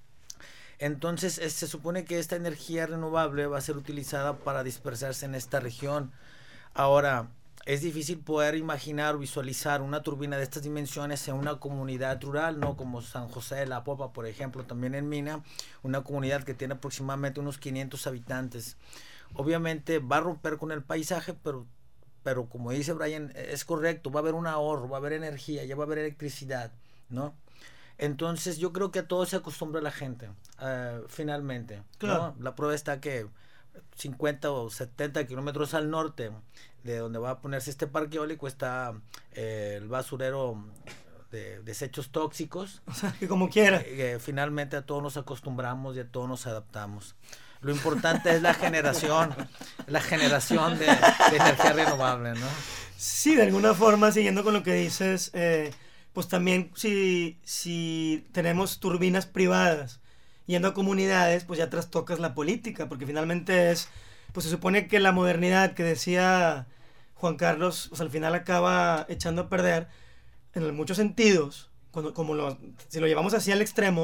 Speaker 4: Entonces, eh, se supone que esta energía renovable va a ser utilizada para dispersarse en esta región. Ahora, es difícil poder imaginar o visualizar una turbina de estas dimensiones en una comunidad rural, ¿no? Como San José de la Popa, por ejemplo, también en Mina, una comunidad que tiene aproximadamente unos quinientos habitantes. Obviamente va a romper con el paisaje, pero, pero como dice Brian, es correcto, va a haber un ahorro, va a haber energía, ya va a haber electricidad, ¿no? Entonces yo creo que a todo se acostumbra la gente, uh, finalmente,
Speaker 3: claro,
Speaker 4: ¿no? La prueba está que cincuenta o setenta kilómetros al norte de donde va a ponerse este parque eólico está eh, el basurero de desechos tóxicos.
Speaker 3: O sea, que como quiera.
Speaker 4: Eh, eh, finalmente a todos nos acostumbramos y a todos nos adaptamos. Lo importante es la generación, la generación de, de energía renovable, ¿no?
Speaker 3: Sí, de alguna forma, siguiendo con lo que dices, eh, pues también si, si tenemos turbinas privadas yendo a comunidades, pues ya trastocas la política, porque finalmente es, pues se supone que la modernidad que decía Juan Carlos, pues al final acaba echando a perder en muchos sentidos, cuando, como lo, si lo llevamos así al extremo,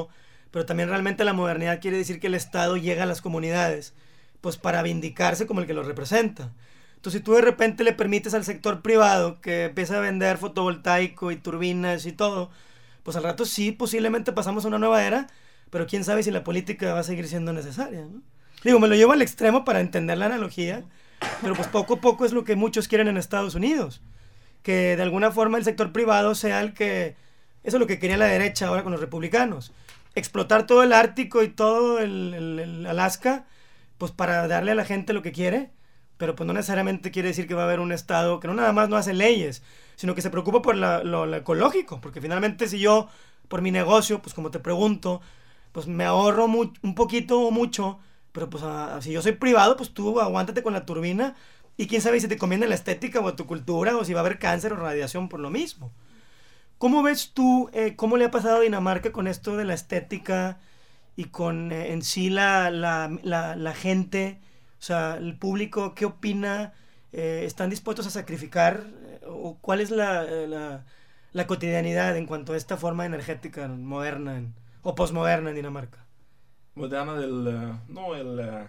Speaker 3: pero también realmente la modernidad quiere decir que el Estado llega a las comunidades, pues para vindicarse como el que los representa. Entonces, si tú de repente le permites al sector privado que empiece a vender fotovoltaico y turbinas y todo, pues al rato sí, posiblemente pasamos a una nueva era, pero quién sabe si la política va a seguir siendo necesaria, ¿no? Digo, me lo llevo al extremo para entender la analogía, pero pues poco a poco es lo que muchos quieren en Estados Unidos, que de alguna forma el sector privado sea el que... Eso es lo que quería la derecha ahora con los republicanos, explotar todo el Ártico y todo el, el, el Alaska, pues para darle a la gente lo que quiere, pero pues no necesariamente quiere decir que va a haber un Estado que no nada más no hace leyes, sino que se preocupa por la, lo, lo ecológico, porque finalmente si yo, por mi negocio, pues como te pregunto, pues me ahorro mu- un poquito o mucho, pero pues a, si yo soy privado, pues tú aguántate con la turbina y quién sabe si te conviene la estética o tu cultura o si va a haber cáncer o radiación por lo mismo. ¿Cómo ves tú, eh, cómo le ha pasado a Dinamarca con esto de la estética y con eh, en sí la, la, la, la gente, o sea, el público, qué opina? Eh, ¿Están dispuestos a sacrificar? Eh, ¿O cuál es la, la, la cotidianidad en cuanto a esta forma energética moderna en, o posmoderna en Dinamarca?
Speaker 5: Moderna del... Uh, no, el... Uh,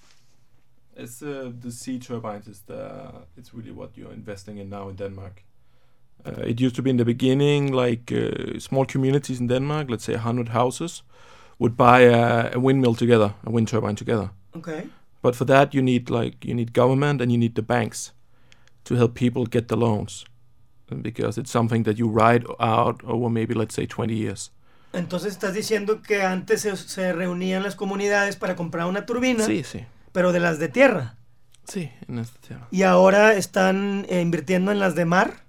Speaker 5: it's uh, the sea turbines. Is the, it's really what you're investing in now in Denmark. Uh, it used to be in the beginning, like uh, small communities in Denmark, let's say one hundred houses, would buy a, a windmill together, a wind turbine together.
Speaker 3: Okay.
Speaker 5: But for that, you need like you need government and you need the banks to help people get the loans, because it's something that you ride out over maybe, let's say, twenty years.
Speaker 3: Entonces estás diciendo que antes se, se reunían las comunidades para comprar una turbina,
Speaker 5: Sí, sí.
Speaker 3: pero de las de tierra.
Speaker 5: Sí, en esta tierra.
Speaker 3: Y ahora están eh, invirtiendo en las de mar.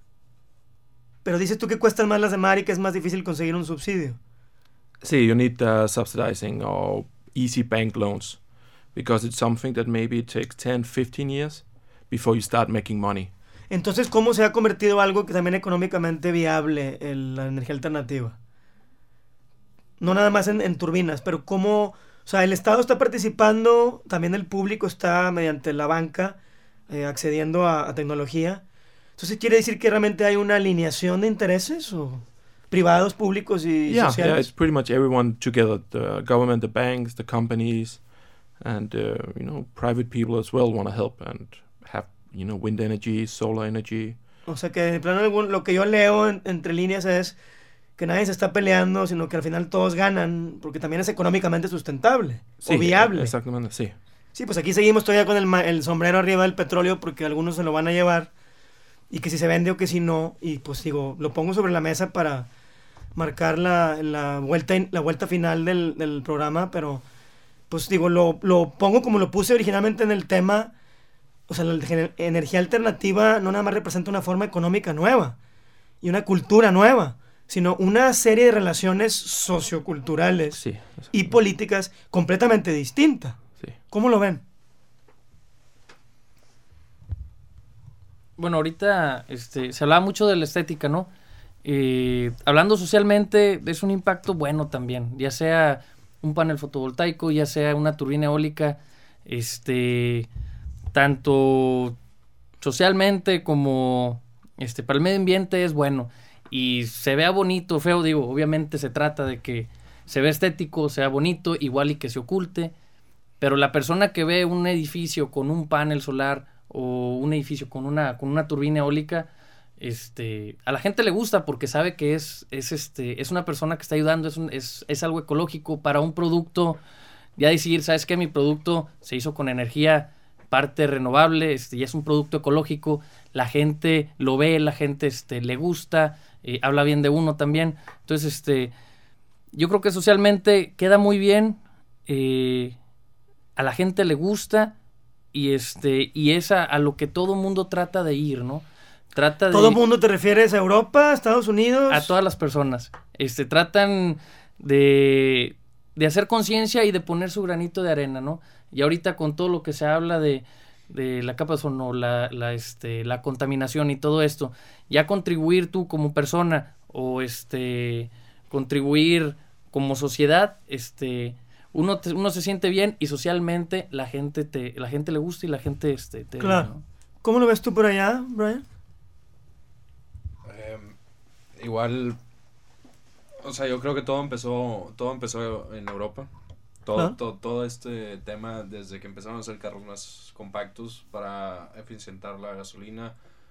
Speaker 3: Pero dices tú que cuestan más las de mar y que es más difícil conseguir un subsidio.
Speaker 5: See, you need uh, subsidizing or easy bank loans, because it's something that maybe it takes ten, fifteen years before you start making money.
Speaker 3: Entonces, ¿cómo se ha convertido algo que también económicamente viable el, la energía alternativa? No nada más en, en turbinas, pero cómo... O sea, el Estado está participando, también el público está mediante la banca eh, accediendo a, a tecnología. Entonces, ¿quiere decir que realmente hay una alineación de intereses o privados, públicos y
Speaker 5: Yeah,
Speaker 3: sociales?
Speaker 5: yeah, it's pretty much everyone together. The government, the banks, the companies, and uh, you know, private people as well want to help and have, you know, wind energy, solar energy.
Speaker 3: O sea, que en plano algún- lo que yo leo en- entre líneas es que nadie se está peleando, sino que al final todos ganan, porque también es económicamente sustentable
Speaker 5: Sí,
Speaker 3: o viable.
Speaker 5: exactamente, sí.
Speaker 3: Sí, pues aquí seguimos todavía con el, ma- el sombrero arriba del petróleo porque algunos se lo van a llevar y que si se vende o que si no, y pues digo, lo pongo sobre la mesa para marcar la, la, vuelta, in- la vuelta final del, del programa, pero pues digo, lo, lo pongo como lo puse originalmente en el tema, o sea, la gener- energía alternativa no nada más representa una forma económica nueva y una cultura nueva, sino una serie de relaciones socioculturales
Speaker 5: Sí,
Speaker 3: y políticas completamente distintas.
Speaker 5: Sí.
Speaker 3: ¿Cómo lo ven?
Speaker 6: Bueno, ahorita este, se hablaba mucho de la estética, ¿no? Eh, hablando socialmente, es un impacto bueno también, ya sea un panel fotovoltaico, ya sea una turbina eólica, este, tanto socialmente como este, para el medio ambiente es bueno. Y se vea bonito, feo, digo, obviamente se trata de que se vea estético, sea bonito, igual y que se oculte, pero la persona que ve un edificio con un panel solar o un edificio con una con una turbina eólica, este, a la gente le gusta porque sabe que es es este es una persona que está ayudando, es un, es, es algo ecológico para un producto, ya decir, ¿sabes qué? Mi producto se hizo con energía parte renovable, este, y es un producto ecológico, la gente lo ve, la gente este le gusta, eh, habla bien de uno también. Entonces, este, yo creo que socialmente queda muy bien, eh, a la gente le gusta y este y es a, a lo que todo mundo trata de ir, ¿no? Trata de
Speaker 3: ¿Todo el mundo te refieres a Europa, Estados Unidos?
Speaker 6: a todas las personas. Este tratan de de hacer conciencia y de poner su granito de arena, ¿no? Y ahorita con todo lo que se habla de de la capa de ozono, la, la, este, la contaminación y todo esto, ya contribuir tú como persona o este contribuir como sociedad, este uno te, uno se siente bien y socialmente la gente te la gente le gusta y la gente este te,
Speaker 3: Claro.
Speaker 6: ¿no?
Speaker 3: ¿Cómo lo ves tú por allá, Brian?
Speaker 8: Eh, igual O sea, yo creo que todo empezó, todo empezó en Europa. Todo,
Speaker 3: ¿Ah?
Speaker 8: todo, todo este tema, desde que empezaron a hacer carros más compactos para eficientar la gasolina,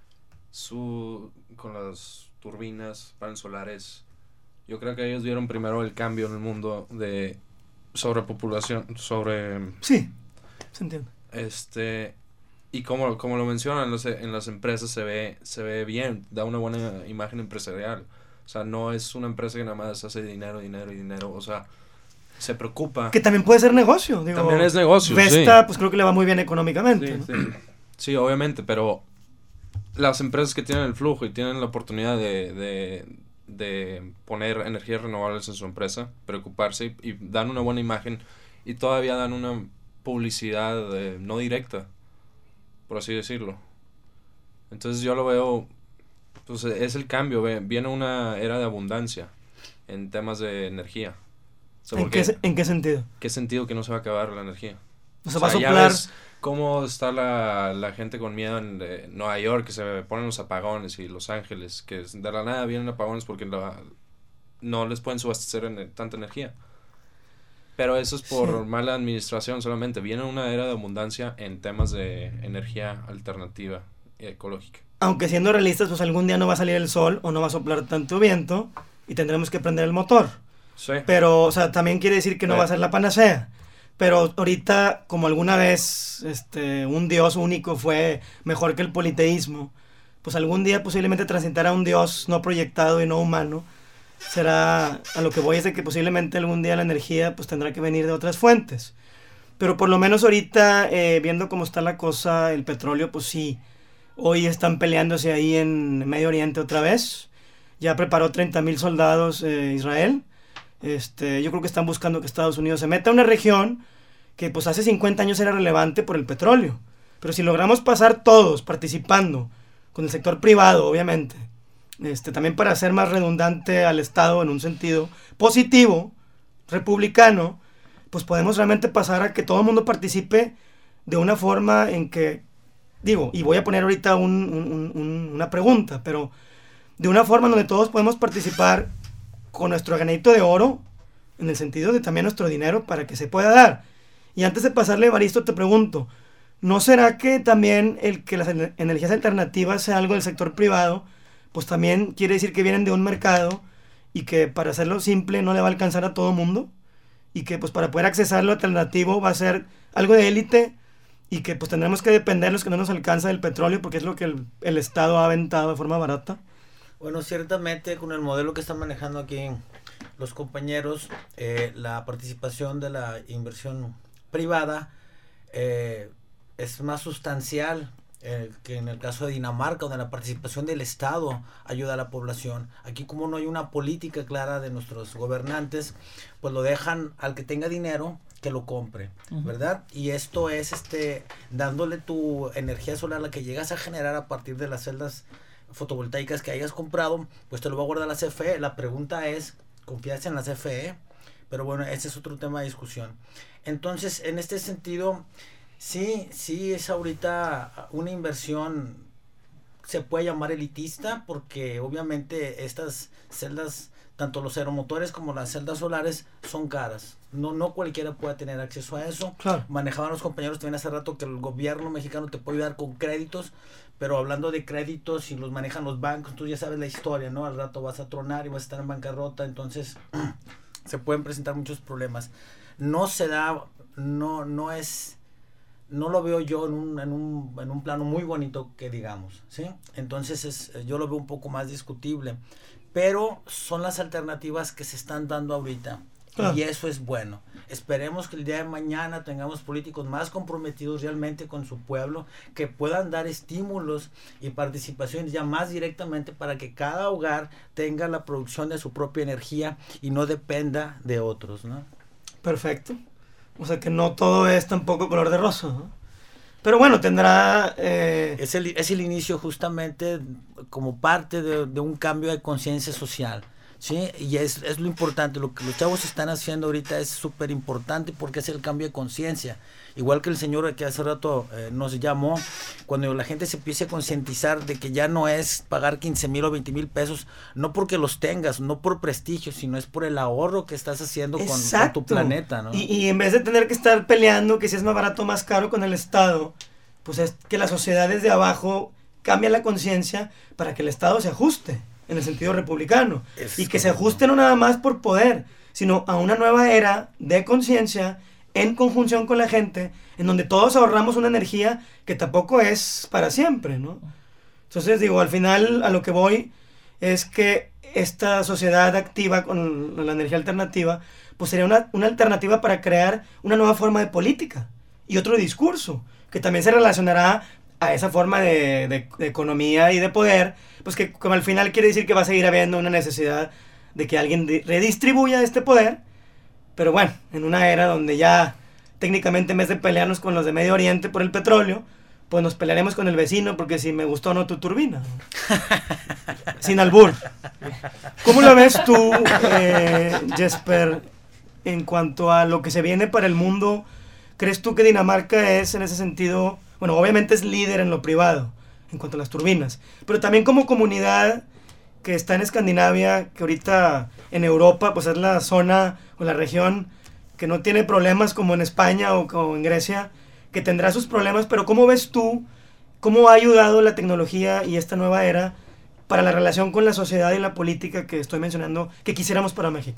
Speaker 8: su, con las turbinas, paneles solares. Yo creo que ellos vieron primero el cambio en el mundo de sobrepopulación, sobre...
Speaker 3: Sí, se entiende.
Speaker 8: Este, y como, como lo mencionan, no sé, en las empresas se ve, se ve bien, da una buena imagen empresarial. O sea, no es una empresa que nada más hace dinero, dinero y dinero. O sea, se preocupa.
Speaker 3: Que también puede ser negocio. Digo,
Speaker 8: también es negocio,
Speaker 3: Vesta,
Speaker 8: sí.
Speaker 3: pues creo que le va muy bien económicamente.
Speaker 8: Sí,
Speaker 3: ¿no?
Speaker 8: sí. Sí, obviamente, pero las empresas que tienen el flujo y tienen la oportunidad de, de, de poner energías renovables en su empresa, preocuparse y, y dan una buena imagen y todavía dan una publicidad eh, no directa, por así decirlo. Entonces yo lo veo, pues es el cambio, ve, viene una era de abundancia en temas de energía. O sea,
Speaker 3: ¿En, qué, ¿En qué sentido?
Speaker 8: ¿Qué sentido que no se va a acabar la energía?
Speaker 3: O sea,
Speaker 8: O
Speaker 3: va a
Speaker 8: sea, ya
Speaker 3: soplar...
Speaker 8: ves cómo está la, la gente con miedo en eh, Nueva York, que se ponen los apagones, y Los Ángeles, que de la nada vienen apagones porque la, no les pueden subastecer en, tanta energía. Pero eso es por sí. mala administración solamente. Viene una era de abundancia en temas de energía alternativa y ecológica.
Speaker 3: Aunque siendo realistas, pues algún día no va a salir el sol o no va a soplar tanto viento y tendremos que prender el motor.
Speaker 8: Sí.
Speaker 3: Pero, o sea, también quiere decir que no
Speaker 8: sí.
Speaker 3: va a ser la panacea. Pero ahorita, como alguna vez este, un dios único fue mejor que el politeísmo, pues algún día posiblemente transitará un dios no proyectado y no humano. Será, a lo que voy es de que posiblemente algún día la energía pues tendrá que venir de otras fuentes. Pero por lo menos ahorita, eh, viendo cómo está la cosa, el petróleo, pues sí, hoy están peleándose ahí en Medio Oriente otra vez. Ya preparó treinta mil soldados eh, Israel. Este, yo creo que están buscando que Estados Unidos se meta a una región que pues hace cincuenta años era relevante por el petróleo. Pero si logramos pasar todos participando, con el sector privado, obviamente, este, también para hacer más redundante al Estado en un sentido positivo, republicano, pues podemos realmente pasar a que todo el mundo participe de una forma en que, digo, y voy a poner ahorita un, un, un, una pregunta, pero de una forma en donde todos podemos participar con nuestro granito de oro, en el sentido de también nuestro dinero para que se pueda dar. Y antes de pasarle, Evaristo, te pregunto, ¿no será que también el que las energías alternativas sea algo del sector privado, pues también quiere decir que vienen de un mercado y que para hacerlo simple no le va a alcanzar a todo mundo? Y que pues para poder accesar lo alternativo va a ser algo de élite y que pues tendremos que depender los que no nos alcanza del petróleo porque es lo que el, el Estado ha aventado de forma barata.
Speaker 4: Bueno, ciertamente con el modelo que están manejando aquí los compañeros, eh, la participación de la inversión privada eh, es más sustancial eh, que en el caso de Dinamarca, donde la participación del Estado ayuda a la población. Aquí, como no hay una política clara de nuestros gobernantes, pues lo dejan al que tenga dinero que lo compre, uh-huh. ¿verdad? Y esto es este dándole tu energía solar, la que llegas a generar a partir de las celdas fotovoltaicas que hayas comprado, pues te lo va a guardar la C F E. La pregunta es, ¿confías en la C F E? Pero bueno, ese es otro tema de discusión. Entonces, en este sentido, sí, sí es ahorita una inversión, se puede llamar elitista, porque obviamente estas celdas, tanto los aeromotores como las celdas solares, son caras. No, no cualquiera puede tener acceso a eso.
Speaker 3: Claro.
Speaker 4: Manejaban los compañeros también hace rato que el gobierno mexicano te puede ayudar con créditos, pero hablando de créditos, si los manejan los bancos, tú ya sabes la historia, ¿no? Al rato vas a tronar y vas a estar en bancarrota, entonces se pueden presentar muchos problemas. No se da, no, no es, no lo veo yo en un, en un, en un plano muy bonito que digamos, ¿sí? Entonces es, yo lo veo un poco más discutible, pero son las alternativas que se están dando ahorita. Ah. Y eso es bueno. Esperemos que el día de mañana tengamos políticos más comprometidos realmente con su pueblo, que puedan dar estímulos y participación ya más directamente para que cada hogar tenga la producción de su propia energía y no dependa de otros, ¿no?
Speaker 3: Perfecto. O sea que no todo es tampoco color de rosa, ¿no? Pero bueno, tendrá... Eh...
Speaker 4: Es, el, es el inicio justamente como parte de, de un cambio de conciencia social. Sí, y es, es lo importante, lo que los chavos están haciendo ahorita es súper importante porque es el cambio de conciencia. Igual que el señor que hace rato eh, nos llamó, cuando la gente se empiece a concientizar de que ya no es pagar quince mil o veinte mil pesos, no porque los tengas, no por prestigio, sino es por el ahorro que estás haciendo con, con tu planeta, ¿no?
Speaker 3: Y, y en vez de tener que estar peleando que si es más barato o más caro con el Estado, pues es que la sociedad desde abajo cambia la conciencia para que el Estado se ajuste en el sentido republicano es y que se ajuste no nada más por poder, sino a una nueva era de conciencia en conjunción con la gente, en donde todos ahorramos una energía que tampoco es para siempre, ¿no? Entonces digo, al final a lo que voy es que esta sociedad activa con la energía alternativa, pues sería una, una alternativa para crear una nueva forma de política y otro discurso, que también se relacionará a esa forma de, de, de economía y de poder, pues que como al final quiere decir que va a seguir habiendo una necesidad de que alguien redistribuya este poder, pero bueno, en una era donde ya técnicamente en vez de pelearnos con los de Medio Oriente por el petróleo, pues nos pelearemos con el vecino porque si me gustó o no tu turbina. Sin albur. ¿Cómo lo ves tú, eh, Jesper, en cuanto a lo que se viene para el mundo? ¿Crees tú que Dinamarca es en ese sentido, bueno, obviamente es líder en lo privado, en cuanto a las turbinas, pero también como comunidad que está en Escandinavia, que ahorita en Europa, pues es la zona o la región que no tiene problemas como en España o como en Grecia, que tendrá sus problemas, pero ¿cómo ves tú, cómo ha ayudado la tecnología y esta nueva era para la relación con la sociedad y la política que estoy mencionando, que quisiéramos para México?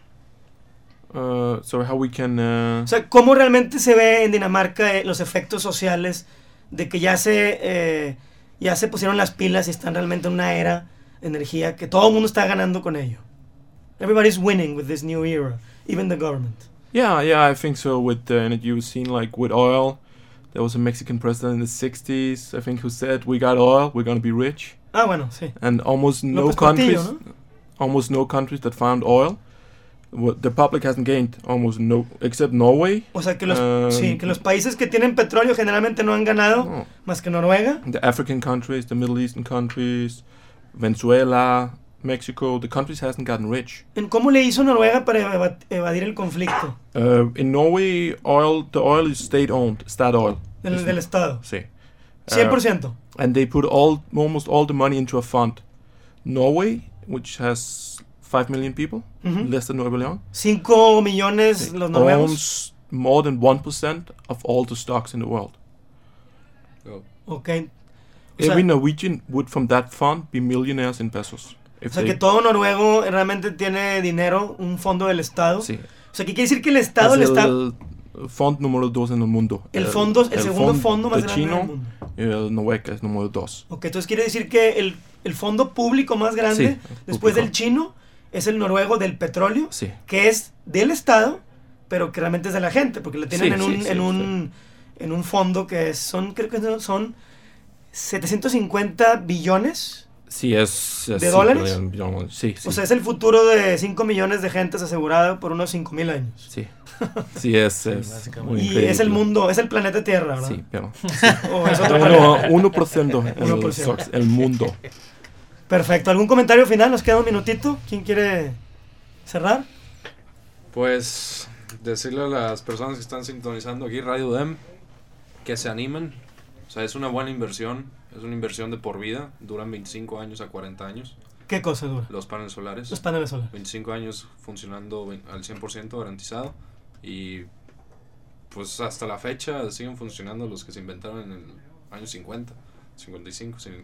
Speaker 5: Uh, so how we can... Uh...
Speaker 3: O sea, ¿cómo realmente se ve en Dinamarca eh, los efectos sociales de que ya se, eh, ya se pusieron las pilas y están realmente en una era de energía que todo el mundo está ganando con ello? Everybody's winning with this new era, even the government.
Speaker 5: Yeah, yeah, I think so. With the energy we've seen, like with oil, there was a Mexican president in the sixties, I think, who said, "We got oil, we're gonna be rich."
Speaker 3: Ah, bueno, sí.
Speaker 5: And almost no
Speaker 3: López
Speaker 5: countries,
Speaker 3: Portillo, ¿no?
Speaker 5: almost no countries that found oil. What the public hasn't gained almost no, except Norway.
Speaker 3: O sea, que los,
Speaker 5: um,
Speaker 3: sí, que los países que tienen petróleo generalmente no han ganado,
Speaker 5: no.
Speaker 3: más que Noruega.
Speaker 5: The African countries, the Middle Eastern countries, Venezuela, Mexico, the countries hasn't gotten rich.
Speaker 3: ¿En cómo le hizo Noruega para eva- evadir el conflicto?
Speaker 5: Uh, in Norway, oil, the oil is state-owned, Statoil.
Speaker 3: Del, del Estado.
Speaker 5: Sí.
Speaker 3: cien por ciento.
Speaker 5: Uh, and they put all, almost all the money into a fund. Norway, which has five million people,
Speaker 3: Uh-huh.
Speaker 5: less than Nuevo León.
Speaker 3: cinco millones los noruegos.
Speaker 5: Owns more than one percent of all the stocks in the world.
Speaker 8: Oh.
Speaker 3: Okay. O
Speaker 5: Every
Speaker 3: sea,
Speaker 5: Norwegian would from that fund be millionaires in pesos. If
Speaker 3: o sea
Speaker 5: they-
Speaker 3: que todo noruego realmente tiene dinero, un fondo del Estado.
Speaker 5: Sí.
Speaker 3: O sea, ¿qué quiere decir que el Estado
Speaker 5: Es
Speaker 3: le está...
Speaker 5: el fondo número dos en el mundo.
Speaker 3: El fondo- el segundo fondo más
Speaker 5: de
Speaker 3: grande
Speaker 5: chino,
Speaker 3: del mundo.
Speaker 5: y el Noruega es número dos.
Speaker 3: Ok, entonces quiere decir que el, el fondo público más grande,
Speaker 5: Sí,
Speaker 3: después
Speaker 5: público.
Speaker 3: del chino, es el noruego del petróleo,
Speaker 5: Sí.
Speaker 3: que es del Estado, pero que realmente es de la gente, porque lo tienen
Speaker 5: Sí,
Speaker 3: en,
Speaker 5: sí,
Speaker 3: un,
Speaker 5: sí,
Speaker 3: en, un, en un fondo que es, son, creo que son setecientos cincuenta billones.
Speaker 5: Sí, es... es
Speaker 3: ¿De
Speaker 5: sí,
Speaker 3: dólares?
Speaker 5: billion- Sí, sí.
Speaker 3: O sea, es el futuro de cinco millones de gentes asegurado por unos cinco mil años.
Speaker 5: Sí. Sí, es, es muy
Speaker 3: Y
Speaker 5: increíble.
Speaker 3: es el mundo, es el planeta Tierra, ¿verdad?
Speaker 5: Sí, pero...
Speaker 3: O es otro
Speaker 5: Uno-
Speaker 3: planeta.
Speaker 5: uno por ciento el,
Speaker 3: uno por ciento.
Speaker 5: sox- el mundo.
Speaker 3: Perfecto. ¿Algún comentario final? Nos queda un minutito. ¿Quién quiere cerrar?
Speaker 8: Pues decirle a las personas que están sintonizando aquí Radio D E M que se animen. O sea, es una buena inversión. Es una inversión de por vida. Duran veinticinco años a cuarenta años.
Speaker 3: ¿Qué cosa dura?
Speaker 8: Los paneles solares.
Speaker 3: Los paneles solares.
Speaker 8: veinticinco años funcionando ve- al cien por ciento garantizado. Y pues hasta la fecha siguen funcionando los que se inventaron en el año cincuenta, cincuenta y cinco. Si,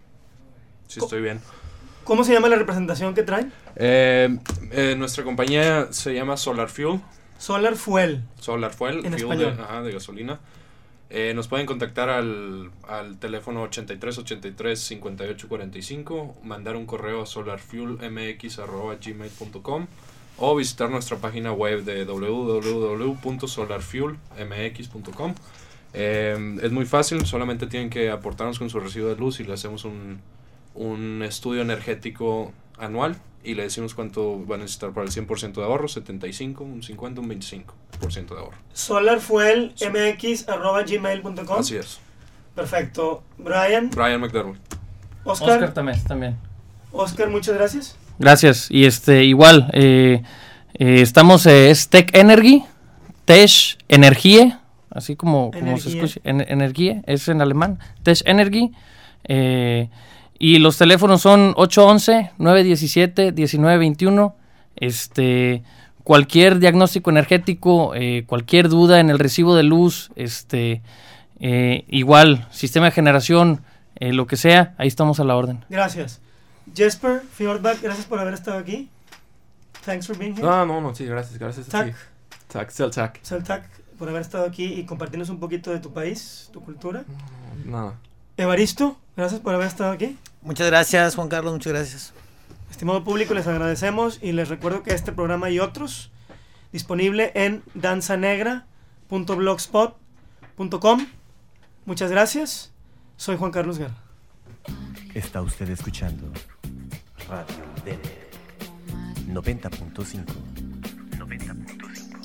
Speaker 8: si estoy bien.
Speaker 3: ¿Cómo se llama la representación que traen?
Speaker 8: Eh, eh, nuestra compañía se llama Solar Fuel.
Speaker 3: Solar Fuel.
Speaker 8: Solar Fuel,
Speaker 3: En
Speaker 8: fuel de,
Speaker 3: español.
Speaker 8: ajá, de gasolina. Eh, nos pueden contactar al, al teléfono ochenta y tres ochenta y tres cincuenta y ocho cuarenta y cinco, mandar un correo a solarfuelmx arroba gmail punto com o visitar nuestra página web de w w w punto solarfuelmx punto com. Eh, es muy fácil, solamente tienen que aportarnos con su recibo de luz y le hacemos un, un estudio energético anual y le decimos cuánto va a necesitar para el cien por ciento de ahorro, setenta y cinco, un cincuenta, un veinticinco por ciento de ahorro.
Speaker 3: solarfuelmx arroba gmail punto com.
Speaker 8: Así es.
Speaker 3: Perfecto. Brian.
Speaker 8: Brian McDermott.
Speaker 3: Oscar.
Speaker 6: Oscar también, también.
Speaker 3: Oscar, muchas gracias.
Speaker 6: Gracias. Y este, igual, eh, eh, estamos, eh, es Tech Energy, Tech Energie, así como, como se escucha, en, Energie, es en alemán, Tech Energy. Eh, y los teléfonos son ocho once, nueve diecisiete, diecinueve veintiuno. Este, cualquier diagnóstico energético, eh, cualquier duda en el recibo de luz, este, eh, igual, sistema de generación, eh, lo que sea, ahí estamos a la orden.
Speaker 3: Gracias. Jesper Fjordbach, gracias por haber estado aquí. Thanks for being here.
Speaker 5: No, no, no, sí, gracias, gracias.
Speaker 3: Tak.
Speaker 5: Tak, Seltak.
Speaker 3: Seltak, por haber estado aquí y compartirnos un poquito de tu país, tu cultura.
Speaker 5: Nada.
Speaker 3: Evaristo, gracias por haber estado aquí.
Speaker 4: Muchas gracias, Juan Carlos, muchas gracias.
Speaker 3: Estimado público, les agradecemos y les recuerdo que este programa y otros disponible en danzanegra punto blogspot punto com. Muchas gracias. Soy Juan Carlos Guerra.
Speaker 1: Está usted escuchando Radio D N noventa punto cinco. noventa punto cinco.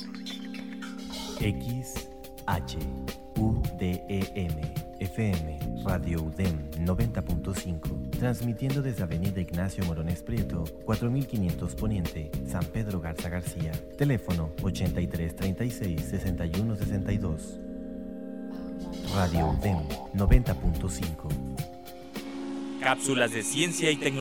Speaker 1: X H U D E M F M Radio U D E M noventa punto cinco, transmitiendo desde Avenida Ignacio Morones Prieto, cuatro mil quinientos Poniente, San Pedro Garza García. Teléfono ochenta y tres, treinta y seis, sesenta y uno, sesenta y dos. Radio U D E M noventa punto cinco.
Speaker 20: Cápsulas de ciencia y tecnología.